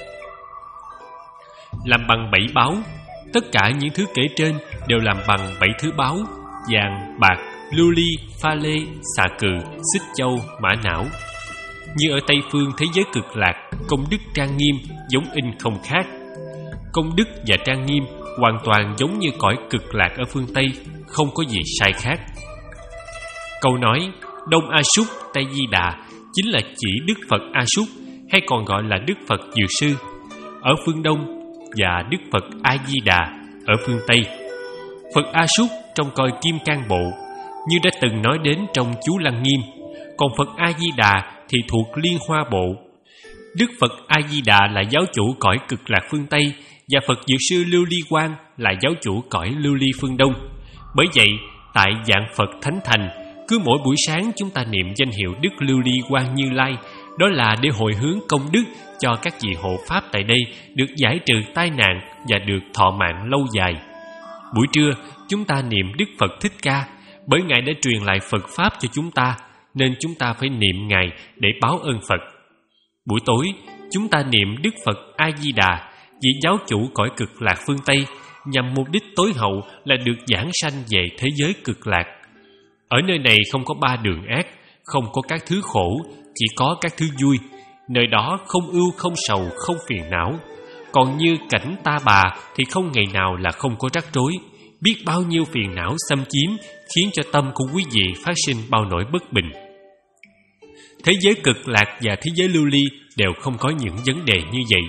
Speaker 1: Làm bằng bảy báo. Tất cả những thứ kể trên đều làm bằng bảy thứ báo: vàng, bạc, lưu ly, pha lê, xà cừ, xích châu, mã não. Như ở Tây phương thế giới cực lạc, công đức trang nghiêm, giống in không khác. Công đức và trang nghiêm hoàn toàn giống như cõi cực lạc ở phương Tây, không có gì sai khác. Câu nói Đông A Súc Tây Di Đà chính là chỉ Đức Phật A Súc, hay còn gọi là Đức Phật Dược Sư, ở phương Đông và Đức Phật A Di Đà ở phương Tây. Phật A Súc trong coi Kim Cang Bộ, như đã từng nói đến trong chú Lăng Nghiêm. Còn Phật A-di-đà thì thuộc Liên Hoa Bộ. Đức Phật A-di-đà là giáo chủ cõi Cực Lạc phương Tây, và Phật Dược Sư Lưu Ly Quang là giáo chủ cõi Lưu Ly phương Đông. Bởi vậy, tại Vạn Phật Thánh Thành, cứ mỗi buổi sáng chúng ta niệm danh hiệu Đức Lưu Ly Quang Như Lai, đó là để hồi hướng công đức cho các vị hộ pháp tại đây được giải trừ tai nạn và được thọ mạng lâu dài. Buổi trưa, chúng ta niệm Đức Phật Thích Ca, bởi Ngài đã truyền lại Phật Pháp cho chúng ta, nên chúng ta phải niệm Ngài để báo ơn Phật. Buổi tối, chúng ta niệm Đức Phật A-di-đà, vị giáo chủ cõi Cực Lạc phương Tây, nhằm mục đích tối hậu là được giảng sanh về thế giới Cực Lạc. Ở nơi này không có ba đường ác, không có các thứ khổ, chỉ có các thứ vui. Nơi đó không ưu, không sầu, không phiền não. Còn như cảnh Ta Bà thì không ngày nào là không có rắc rối. Biết bao nhiêu phiền não xâm chiếm, khiến cho tâm của quý vị phát sinh bao nỗi bất bình. Thế giới Cực Lạc và thế giới Lưu Ly đều không có những vấn đề như vậy.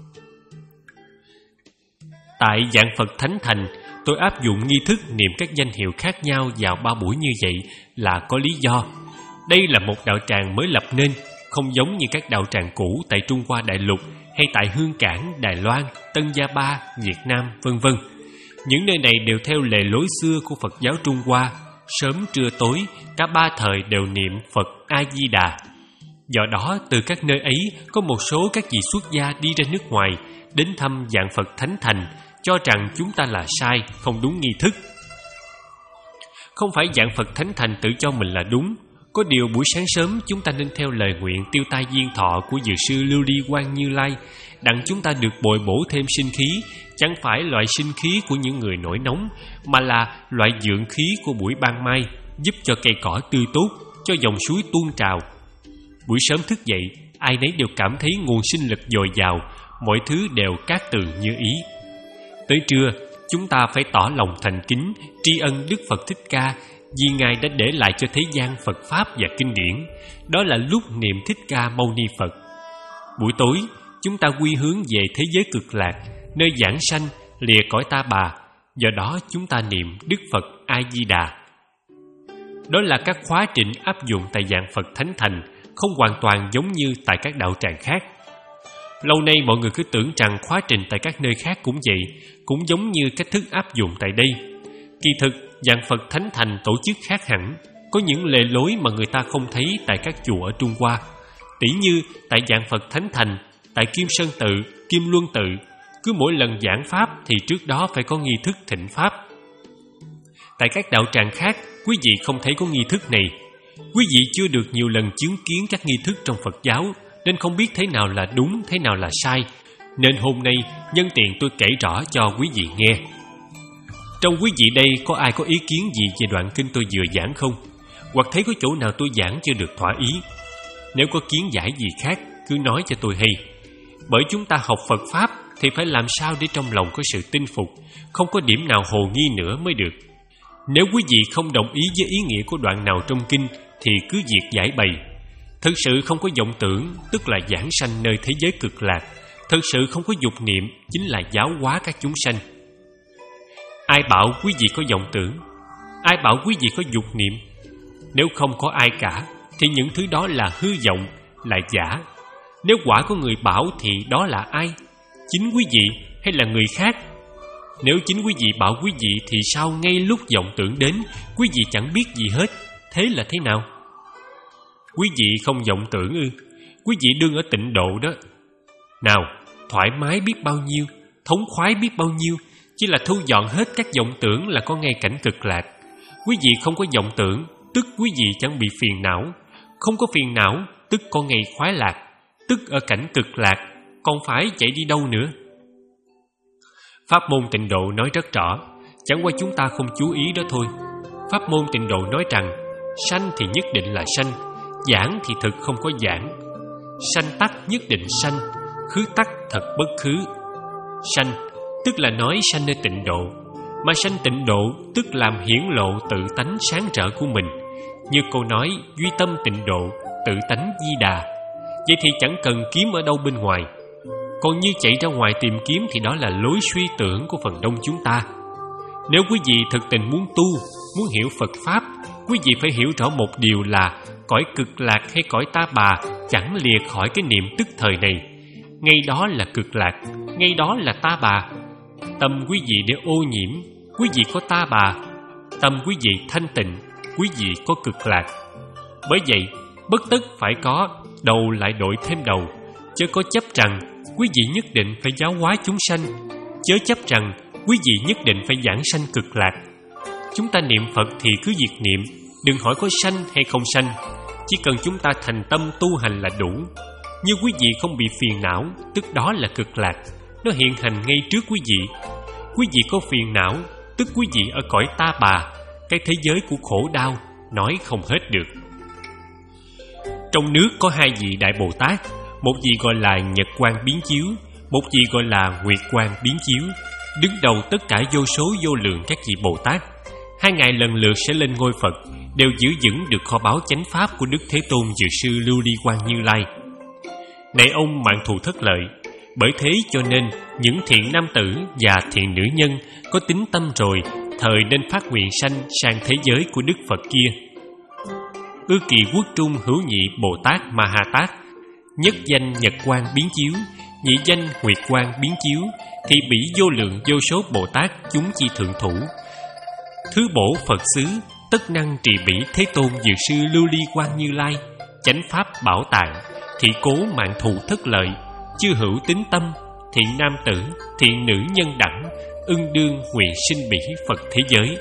Speaker 1: Tại Vạn Phật Thánh Thành, tôi áp dụng nghi thức niệm các danh hiệu khác nhau vào ba buổi như vậy là có lý do. Đây là một đạo tràng mới lập nên, không giống như các đạo tràng cũ tại Trung Hoa Đại Lục hay tại Hương Cảng, Đài Loan, Tân Gia Ba, Việt Nam, vân vân. Những nơi này đều theo lề lối xưa của Phật giáo Trung Hoa, sớm trưa tối, cả ba thời đều niệm Phật A-di-đà. Do đó, từ các nơi ấy có một số các vị xuất gia đi ra nước ngoài, đến thăm Vạn Phật Thánh Thành, cho rằng chúng ta là sai, không đúng nghi thức. Không phải Vạn Phật Thánh Thành tự cho mình là đúng. Có điều buổi sáng sớm chúng ta nên theo lời nguyện tiêu tai diên thọ của Dược Sư Lưu Ly Quang Như Lai, đặng chúng ta được bồi bổ thêm sinh khí, chẳng phải loại sinh khí của những người nổi nóng, mà là loại dưỡng khí của buổi ban mai, giúp cho cây cỏ tươi tốt, cho dòng suối tuôn trào. Buổi sớm thức dậy, ai nấy đều cảm thấy nguồn sinh lực dồi dào, mọi thứ đều cát tường như ý. Tới trưa, chúng ta phải tỏ lòng thành kính, tri ân Đức Phật Thích Ca, vì Ngài đã để lại cho thế gian Phật Pháp và Kinh điển. Đó là lúc niệm Thích Ca Mâu Ni Phật. Buổi tối, chúng ta quy hướng về thế giới Cực Lạc, nơi giảng sanh, lìa cõi Ta Bà. Do đó chúng ta niệm Đức Phật A-di-đà. Đó là các khóa trình áp dụng tại Vạn Phật Thánh Thành, không hoàn toàn giống như tại các đạo tràng khác. Lâu nay mọi người cứ tưởng rằng khóa trình tại các nơi khác cũng vậy, cũng giống như cách thức áp dụng tại đây. Kỳ thực, Vạn Phật Thánh Thành tổ chức khác hẳn, có những lề lối mà người ta không thấy tại các chùa ở Trung Hoa. Tỉ như tại Vạn Phật Thánh Thành, tại Kim Sơn Tự, Kim Luân Tự, cứ mỗi lần giảng Pháp thì trước đó phải có nghi thức thịnh Pháp. Tại các đạo tràng khác, quý vị không thấy có nghi thức này. Quý vị chưa được nhiều lần chứng kiến các nghi thức trong Phật giáo, nên không biết thế nào là đúng, thế nào là sai. Nên hôm nay, nhân tiện tôi kể rõ cho quý vị nghe. Trong quý vị đây có ai có ý kiến gì về đoạn kinh tôi vừa giảng không? Hoặc thấy có chỗ nào tôi giảng chưa được thỏa ý? Nếu có kiến giải gì khác, cứ nói cho tôi hay. Bởi chúng ta học Phật Pháp thì phải làm sao để trong lòng có sự tin phục, không có điểm nào hồ nghi nữa mới được. Nếu quý vị không đồng ý với ý nghĩa của đoạn nào trong kinh thì cứ việc giải bày. Thực sự không có vọng tưởng, tức là giảng sanh nơi thế giới Cực Lạc. Thực sự không có dục niệm, chính là giáo hóa các chúng sanh. Ai bảo quý vị có vọng tưởng? Ai bảo quý vị có dục niệm? Nếu không có ai cả thì những thứ đó là hư vọng, là giả. Nếu quả có người bảo thì đó là ai? Chính quý vị hay là người khác? Nếu chính quý vị bảo quý vị thì sao ngay lúc vọng tưởng đến, quý vị chẳng biết gì hết? Thế là thế nào? Quý vị không vọng tưởng ư? Quý vị đương ở tịnh độ đó. Nào, thoải mái biết bao nhiêu, thống khoái biết bao nhiêu, chỉ là thu dọn hết các vọng tưởng là có ngay cảnh Cực Lạc. Quý vị không có vọng tưởng, tức quý vị chẳng bị phiền não. Không có phiền não, tức có ngay khoái lạc. Tức ở cảnh Cực Lạc, còn phải chạy đi đâu nữa? Pháp môn tịnh độ nói rất rõ, chẳng qua chúng ta không chú ý đó thôi. Pháp môn tịnh độ nói rằng sanh thì nhất định là sanh, giảng thì thực không có giảng. Sanh tắc nhất định sanh, khứ tắc thật bất khứ. Sanh tức là nói sanh nơi tịnh độ, mà sanh tịnh độ tức làm hiển lộ tự tánh sáng rỡ của mình. Như câu nói duy tâm tịnh độ, tự tánh di đà. Vậy thì chẳng cần kiếm ở đâu bên ngoài. Còn như chạy ra ngoài tìm kiếm thì đó là lối suy tưởng của phần đông chúng ta. Nếu quý vị thực tình muốn tu, muốn hiểu Phật Pháp, quý vị phải hiểu rõ một điều là cõi cực lạc hay cõi ta bà chẳng lìa khỏi cái niệm tức thời này. Ngay đó là cực lạc, ngay đó là ta bà. Tâm quý vị để ô nhiễm, quý vị có ta bà. Tâm quý vị thanh tịnh, quý vị có cực lạc. Bởi vậy, bất tất phải có đầu lại đội thêm đầu, chớ có chấp rằng quý vị nhất định phải giáo hóa chúng sanh, chớ chấp rằng quý vị nhất định phải giảng sanh cực lạc. Chúng ta niệm Phật thì cứ việc niệm, đừng hỏi có sanh hay không sanh, chỉ cần chúng ta thành tâm tu hành là đủ. Như quý vị không bị phiền não, tức đó là cực lạc, nó hiện hành ngay trước quý vị. Quý vị có phiền não, tức quý vị ở cõi ta bà, cái thế giới của khổ đau, nói không hết được. Trong nước có hai vị Đại Bồ Tát, một vị gọi là Nhật Quang Biến Chiếu, một vị gọi là Nguyệt Quang Biến Chiếu, đứng đầu tất cả vô số vô lượng các vị Bồ Tát. Hai ngài lần lượt sẽ lên ngôi Phật, đều giữ vững được kho báu chánh pháp của Đức Thế Tôn Dược Sư Lưu Ly Quang Như Lai. Này ông mạng thù thất lợi, bởi thế cho nên những thiện nam tử và thiện nữ nhân có tính tâm rồi, thời nên phát nguyện sanh sang thế giới của Đức Phật kia. Ư kỳ quốc trung hữu nhị Bồ Tát Ma Ha Tát, nhất danh Nhật Quang Biến Chiếu, nhị danh Nguyệt Quang Biến Chiếu, thì bỉ vô lượng vô số Bồ Tát chúng chi thượng thủ. Thứ bổ Phật xứ, tất năng trì bỉ Thế Tôn Dược Sư Lưu Ly Quang Như Lai, chánh pháp bảo tàng, thị cố mạng thù thất lợi, chư hữu tính tâm, thiện nam tử, thiện nữ nhân đẳng, ưng đương nguyện sinh bỉ Phật thế giới.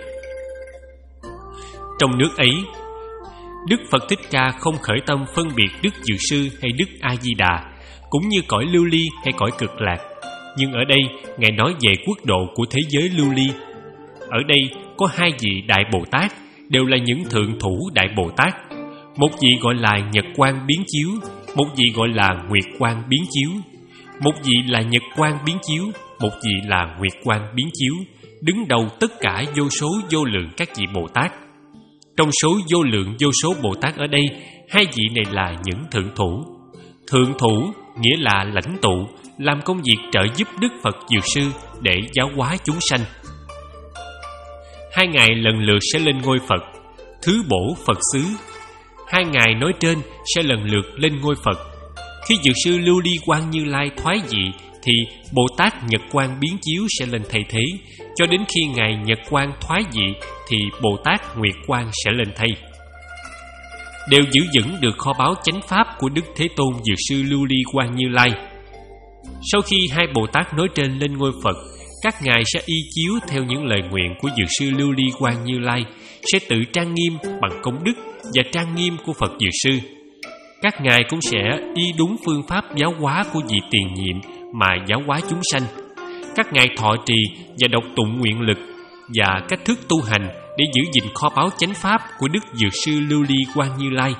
Speaker 1: Trong nước ấy, Đức Phật Thích Ca không khởi tâm phân biệt Đức Dược Sư hay Đức A Di Đà, cũng như cõi lưu ly hay cõi cực lạc. Nhưng ở đây ngài nói về quốc độ của thế giới lưu ly. Ở đây có hai vị Đại Bồ Tát, đều là những thượng thủ Đại Bồ Tát. Một vị gọi là Nhật Quang Biến Chiếu, một vị gọi là Nguyệt Quang Biến Chiếu. Một vị là Nhật Quang Biến Chiếu, một vị là Nguyệt Quang Biến Chiếu, đứng đầu tất cả vô số vô lượng các vị Bồ Tát. Trong số vô lượng vô số Bồ Tát ở đây, hai vị này là những thượng thủ. Thượng thủ nghĩa là lãnh tụ, làm công việc trợ giúp Đức Phật Dược Sư để giáo hóa chúng sanh. Hai ngài lần lượt sẽ lên ngôi Phật, thứ bổ Phật xứ. Hai ngài nói trên sẽ lần lượt lên ngôi Phật. Khi Dược Sư Lưu Ly Quang Như Lai thoái vị, thì Bồ Tát Nhật Quang Biến Chiếu sẽ lên thay thế. Cho đến khi ngài Nhật Quang thoái vị, thì Bồ Tát Nguyệt Quang sẽ lên thay. Đều giữ vững được kho báu chánh pháp của Đức Thế Tôn Dược Sư Lưu Ly Quang Như Lai. Sau khi hai Bồ Tát nói trên lên ngôi Phật, các ngài sẽ y chiếu theo những lời nguyện của Dược Sư Lưu Ly Quang Như Lai, sẽ tự trang nghiêm bằng công đức và trang nghiêm của Phật Dược Sư. Các ngài cũng sẽ y đúng phương pháp giáo hóa của vị tiền nhiệm mà giáo hóa chúng sanh. Các ngài thọ trì và đọc tụng nguyện lực và cách thức tu hành để giữ gìn kho báu chánh pháp của Đức Dược Sư Lưu Ly Quang Như Lai.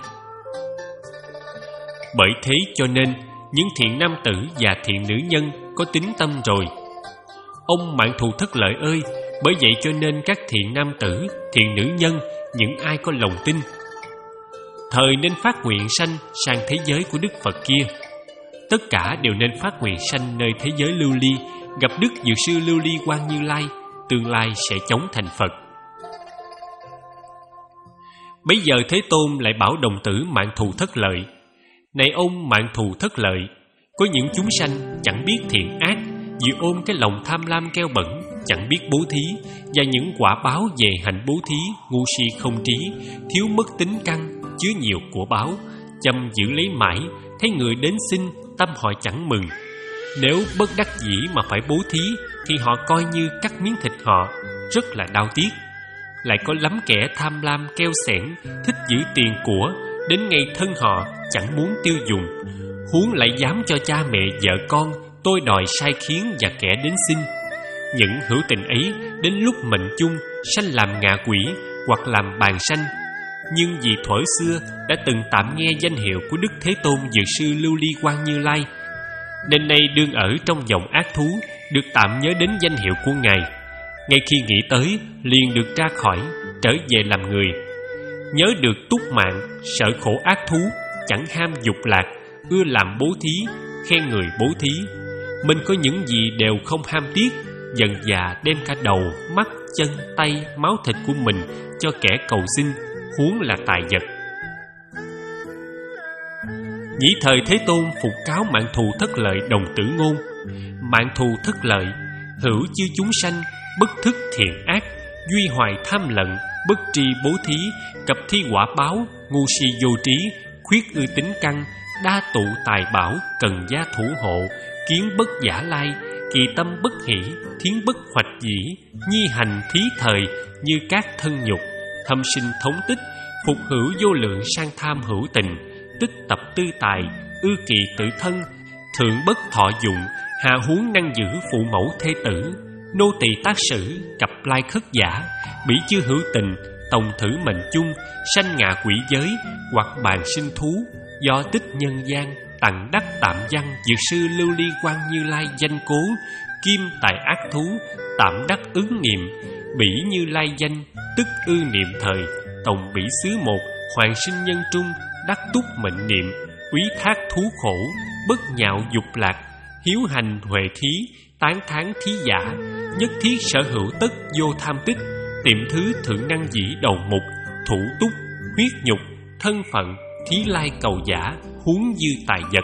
Speaker 1: Bởi thế cho nên những thiện nam tử và thiện nữ nhân có tín tâm rồi. Ông mạng thù thất lợi ơi, bởi vậy cho nên các thiện nam tử, thiện nữ nhân, những ai có lòng tin, thời nên phát nguyện sanh sang thế giới của Đức Phật kia. Tất cả đều nên phát nguyện sanh nơi thế giới lưu ly, gặp Đức Dược Sư Lưu Ly Quang Như Lai, tương lai sẽ chóng thành Phật. Bây giờ Thế Tôn lại bảo đồng tử mạng thù thất lợi: này ông mạng thù thất lợi, có những chúng sanh chẳng biết thiện ác, vì ôm cái lòng tham lam keo bẩn, chẳng biết bố thí, và những quả báo về hành bố thí, ngu si không trí, thiếu mất tính căn, chứa nhiều của báo, chăm giữ lấy mãi, thấy người đến xin, tâm họ chẳng mừng. Nếu bất đắc dĩ mà phải bố thí, thì họ coi như cắt miếng thịt họ, rất là đau tiếc. Lại có lắm kẻ tham lam keo xẻn, thích giữ tiền của, đến ngày thân họ chẳng muốn tiêu dùng, huống lại dám cho cha mẹ vợ con tôi đòi sai khiến và kẻ đến xin. Những hữu tình ấy đến lúc mệnh chung sanh làm ngạ quỷ hoặc làm bàn sanh, nhưng vì thuở xưa đã từng tạm nghe danh hiệu của Đức Thế Tôn Dược Sư Lưu Ly Quang Như Lai, nên nay đương ở trong dòng ác thú, được tạm nhớ đến danh hiệu của Ngài. Ngay khi nghĩ tới, liền được ra khỏi, trở về làm người. Nhớ được túc mạng, sợ khổ ác thú, chẳng ham dục lạc, ưa làm bố thí, khen người bố thí. Mình có những gì đều không ham tiếc, dần dà đem cả đầu, mắt, chân, tay, máu thịt của mình cho kẻ cầu xin, huống là tài vật. Nhĩ thời Thế Tôn phục cáo mạng thù thất lợi đồng tử ngôn: mạng thù thất lợi, hữu chư chúng sanh, bất thức thiện ác, duy hoài tham lận, bất tri bố thí, cập thi quả báo, ngu si vô trí, khuyết ư tính căn, đa tụ tài bảo, cần gia thủ hộ, kiến bất giả lai, kỳ tâm bất hỷ, thiến bất hoạch dĩ, nhi hành thí thời, như các thân nhục, thâm sinh thống tích, phục hữu vô lượng sang tham hữu tình, tích tập tư tài, ư kỳ tự thân, thượng bất thọ dụng, hạ huống năng giữ phụ mẫu thê tử, nô tỳ tác sử, cặp lai khất giả, bỉ chưa hữu tình, tòng thử mệnh chung, sanh ngạ quỷ giới, hoặc bàn sinh thú, do tích nhân gian, tặng đắc tạm văn, dược sư lưu ly quang Như Lai danh cố, kim tài ác thú, tạm đắc ứng niệm, bỉ Như Lai danh, tức ư niệm thời, tòng bỉ xứ một, hoàng sinh nhân trung, đắc túc mệnh niệm, úy thác thú khổ, bất nhạo dục lạc, hiếu hành huệ thí, tán thán thí giả, nhất thiết sở hữu tất vô tham tích, tiệm thứ thượng năng dĩ đầu mục, thủ túc, huyết nhục, thân phận, thí lai cầu giả, huống dư tài vật.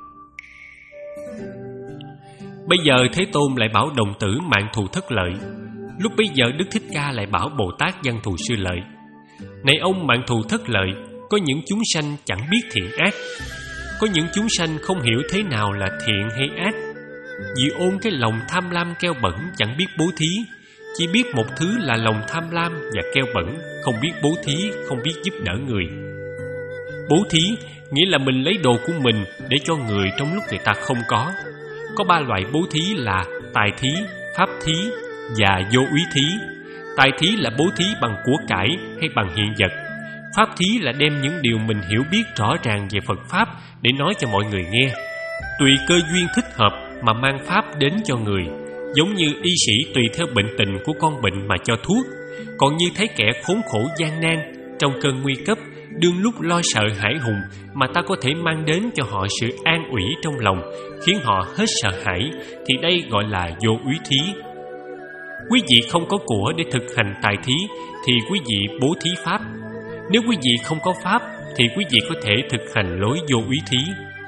Speaker 1: Bây giờ Thế Tôn lại bảo đồng tử mạng thù thất lợi. Lúc bấy giờ Đức Thích Ca lại bảo Bồ Tát Văn Thù Sư Lợi: này ông mạng thù thất lợi, có những chúng sanh chẳng biết thiện ác, có những chúng sanh không hiểu thế nào là thiện hay ác, vì ôm cái lòng tham lam keo bẩn chẳng biết bố thí, chỉ biết một thứ là lòng tham lam và keo bẩn, không biết bố thí, không biết giúp đỡ người. Bố thí nghĩa là mình lấy đồ của mình để cho người trong lúc người ta không có. Có ba loại bố thí là tài thí, pháp thí và vô úy thí. Tài thí là bố thí bằng của cải hay bằng hiện vật. Pháp thí là đem những điều mình hiểu biết rõ ràng về Phật Pháp để nói cho mọi người nghe. Tùy cơ duyên thích hợp mà mang Pháp đến cho người, giống như y sĩ tùy theo bệnh tình của con bệnh mà cho thuốc. Còn như thấy kẻ khốn khổ gian nan trong cơn nguy cấp, đương lúc lo sợ hãi hùng, mà ta có thể mang đến cho họ sự an ủi trong lòng, khiến họ hết sợ hãi, thì đây gọi là vô úy thí. Quý vị không có của để thực hành tài thí thì quý vị bố thí pháp. Nếu quý vị không có pháp thì quý vị có thể thực hành lối vô úy thí.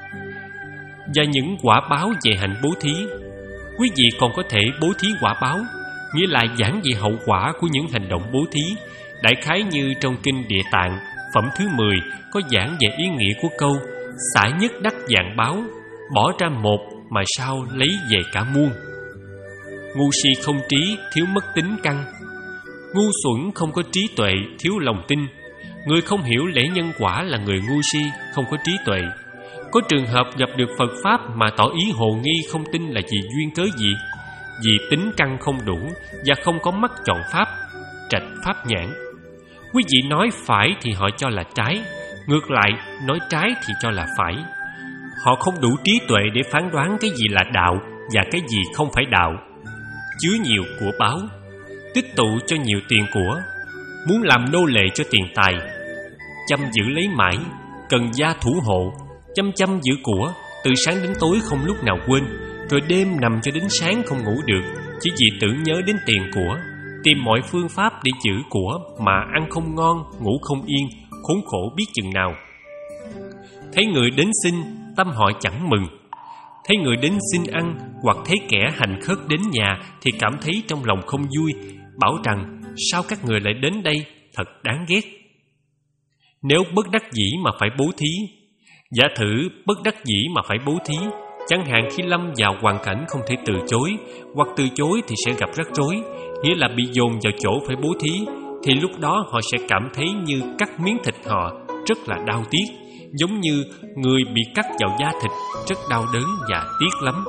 Speaker 1: Và những quả báo về hạnh bố thí, quý vị còn có thể bố thí quả báo, nghĩa là giảng về hậu quả của những hành động bố thí. Đại khái như trong kinh Địa Tạng phẩm thứ mười có giảng về ý nghĩa của câu xả nhất đắc vạn báo, bỏ ra một mà sao lấy về cả muôn. Ngu si không trí, thiếu mất tính căn. Ngu xuẩn không có trí tuệ, thiếu lòng tin. Người không hiểu lẽ nhân quả là người ngu si, không có trí tuệ. Có trường hợp gặp được Phật Pháp mà tỏ ý hồ nghi không tin là vì duyên cớ gì? Vì tính căn không đủ và không có mắt chọn Pháp, trạch Pháp nhãn. Quý vị nói phải thì họ cho là trái, ngược lại nói trái thì cho là phải. Họ không đủ trí tuệ để phán đoán cái gì là đạo và cái gì không phải đạo. Chứa nhiều của báo, tích tụ cho nhiều tiền của, muốn làm nô lệ cho tiền tài, chăm giữ lấy mãi, cần gia thủ hộ, chăm chăm giữ của, từ sáng đến tối không lúc nào quên, rồi đêm nằm cho đến sáng không ngủ được, chỉ vì tưởng nhớ đến tiền của, tìm mọi phương pháp để giữ của mà ăn không ngon, ngủ không yên, khốn khổ biết chừng nào. Thấy người đến xin, tâm họ chẳng mừng. Thấy người đến xin ăn hoặc thấy kẻ hành khất đến nhà thì cảm thấy trong lòng không vui, bảo rằng sao các người lại đến đây, thật đáng ghét. Nếu bất đắc dĩ mà phải bố thí, giả thử bất đắc dĩ mà phải bố thí, chẳng hạn khi lâm vào hoàn cảnh không thể từ chối, hoặc từ chối thì sẽ gặp rắc rối, nghĩa là bị dồn vào chỗ phải bố thí, thì lúc đó họ sẽ cảm thấy như cắt miếng thịt họ, rất là đau tiếc, giống như người bị cắt vào da thịt, rất đau đớn và tiếc lắm.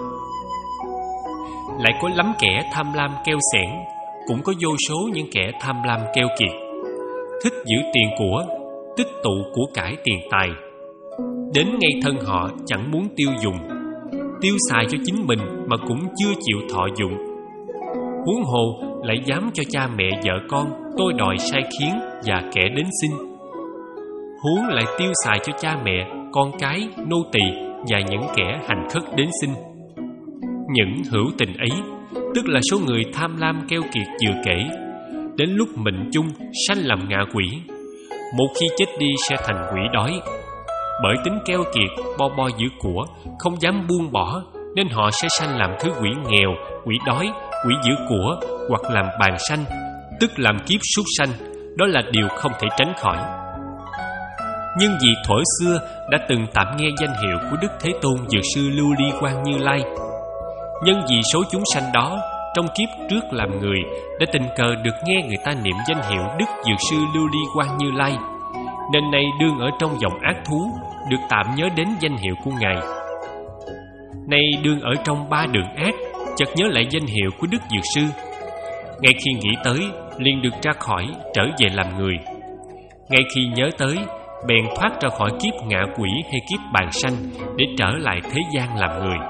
Speaker 1: Lại có lắm kẻ tham lam keo xẻn, cũng có vô số những kẻ tham lam keo kiệt, thích giữ tiền của, tích tụ của cải tiền tài. Đến ngay thân họ chẳng muốn tiêu dùng, tiêu xài cho chính mình mà cũng chưa chịu thọ dụng. Huống hồ lại dám cho cha mẹ vợ con tôi đòi sai khiến và kẻ đến xin. Huống lại tiêu xài cho cha mẹ, con cái, nô tỳ và những kẻ hành khất đến xin. Những hữu tình ấy, tức là số người tham lam keo kiệt vừa kể, đến lúc mệnh chung sanh làm ngạ quỷ. Một khi chết đi sẽ thành quỷ đói. Bởi tính keo kiệt, bo bo giữ của, không dám buông bỏ, nên họ sẽ sanh làm thứ quỷ nghèo, quỷ đói, quỷ giữ của, hoặc làm bàn sanh, tức làm kiếp súc sanh. Đó là điều không thể tránh khỏi. Nhưng vì thuở xưa đã từng tạm nghe danh hiệu của Đức Thế Tôn Dược Sư Lưu Ly Quang Như Lai, nhân vì số chúng sanh đó trong kiếp trước làm người đã tình cờ được nghe người ta niệm danh hiệu Đức Dược Sư Lưu Ly Quang Như Lai, nên nay đương ở trong dòng ác thú được tạm nhớ đến danh hiệu của Ngài. Nay đương ở trong ba đường ác, chợt nhớ lại danh hiệu của Đức Dược Sư. Ngay khi nghĩ tới, liền được ra khỏi, trở về làm người. Ngay khi nhớ tới, bèn thoát ra khỏi kiếp ngạ quỷ hay kiếp bàn sanh để trở lại thế gian làm người.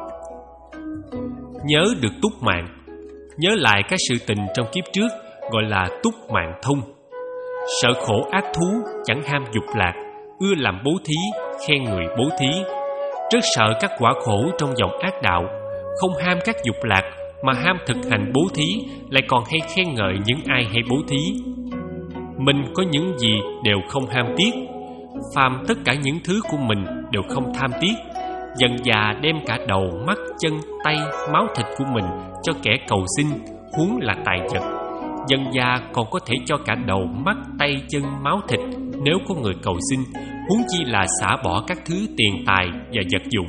Speaker 1: Nhớ được túc mạng, nhớ lại các sự tình trong kiếp trước, gọi là túc mạng thông. Sợ khổ ác thú, chẳng ham dục lạc, ưa làm bố thí, khen người bố thí. Rất sợ các quả khổ trong dòng ác đạo, không ham các dục lạc mà ham thực hành bố thí, lại còn hay khen ngợi những ai hay bố thí. Mình có những gì đều không ham tiếc, phàm tất cả những thứ của mình đều không tham tiếc. Dần già đem cả đầu, mắt, chân, tay, máu thịt của mình cho kẻ cầu xin, huống là tài vật. Dần già còn có thể cho cả đầu, mắt, tay, chân, máu thịt nếu có người cầu xin, huống chi là xả bỏ các thứ tiền tài và vật dụng.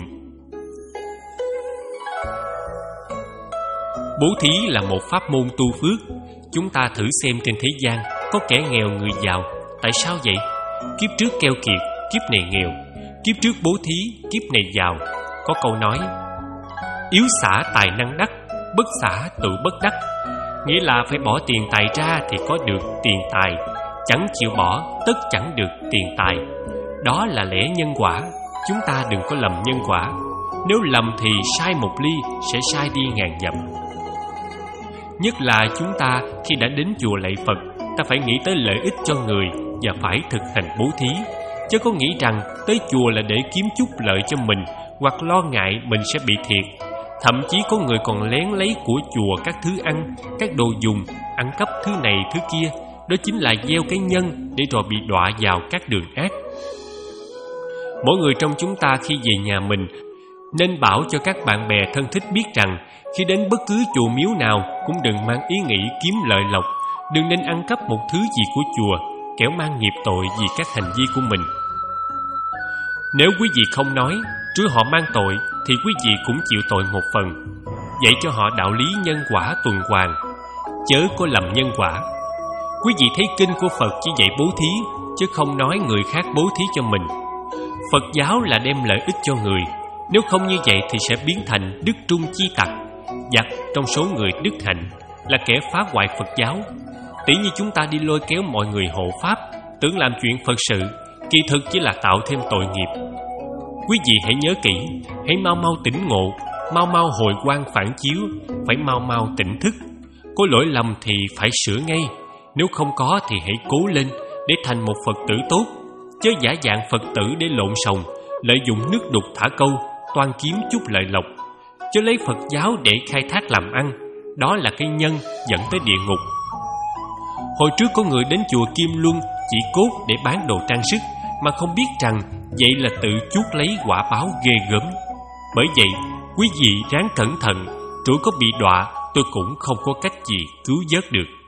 Speaker 1: Bố thí là một pháp môn tu phước. Chúng ta thử xem trên thế gian có kẻ nghèo người giàu. Tại sao vậy? Kiếp trước keo kiệt, kiếp này nghèo. Kiếp trước bố thí, kiếp này giàu. Có câu nói: yếu xả tài năng đắc, bất xả tự bất đắc. Nghĩa là phải bỏ tiền tài ra thì có được tiền tài, chẳng chịu bỏ tất chẳng được tiền tài. Đó là lẽ nhân quả. Chúng ta đừng có lầm nhân quả. Nếu lầm thì sai một ly sẽ sai đi ngàn dặm. Nhất là chúng ta khi đã đến chùa lạy Phật, ta phải nghĩ tới lợi ích cho người và phải thực hành bố thí, chứ có nghĩ rằng tới chùa là để kiếm chút lợi cho mình, hoặc lo ngại mình sẽ bị thiệt. Thậm chí có người còn lén lấy của chùa các thứ ăn, các đồ dùng, ăn cắp thứ này thứ kia. Đó chính là gieo cái nhân để rồi bị đọa vào các đường ác. Mỗi người trong chúng ta khi về nhà mình nên bảo cho các bạn bè thân thích biết rằng khi đến bất cứ chùa miếu nào cũng đừng mang ý nghĩ kiếm lợi lộc, đừng nên ăn cắp một thứ gì của chùa, kẻo mang nghiệp tội vì các hành vi của mình. Nếu quý vị không nói, trưa họ mang tội, thì quý vị cũng chịu tội một phần. Dạy cho họ đạo lý nhân quả tuần hoàn, chớ có lầm nhân quả. Quý vị thấy kinh của Phật chỉ dạy bố thí, chứ không nói người khác bố thí cho mình. Phật giáo là đem lợi ích cho người. Nếu không như vậy thì sẽ biến thành đức trung chi tặc, giặc trong số người đức hạnh, là kẻ phá hoại Phật giáo. Tỉ như chúng ta đi lôi kéo mọi người hộ pháp, tưởng làm chuyện Phật sự, kỳ thực chỉ là tạo thêm tội nghiệp. Quý vị hãy nhớ kỹ, hãy mau mau tỉnh ngộ, mau mau hồi quang phản chiếu, phải mau mau tỉnh thức. Có lỗi lầm thì phải sửa ngay, nếu không có thì hãy cố lên để thành một Phật tử tốt, chớ giả dạng Phật tử để lộn xộn, lợi dụng nước đục thả câu, toan kiếm chút lợi lộc, chớ lấy Phật giáo để khai thác làm ăn. Đó là cái nhân dẫn tới địa ngục. Hồi trước có người đến chùa Kim Luân chỉ cốt để bán đồ trang sức, mà không biết rằng vậy là tự chuốc lấy quả báo ghê gớm. Bởi vậy, quý vị ráng cẩn thận, rủi có bị đọa, tôi cũng không có cách gì cứu vớt được.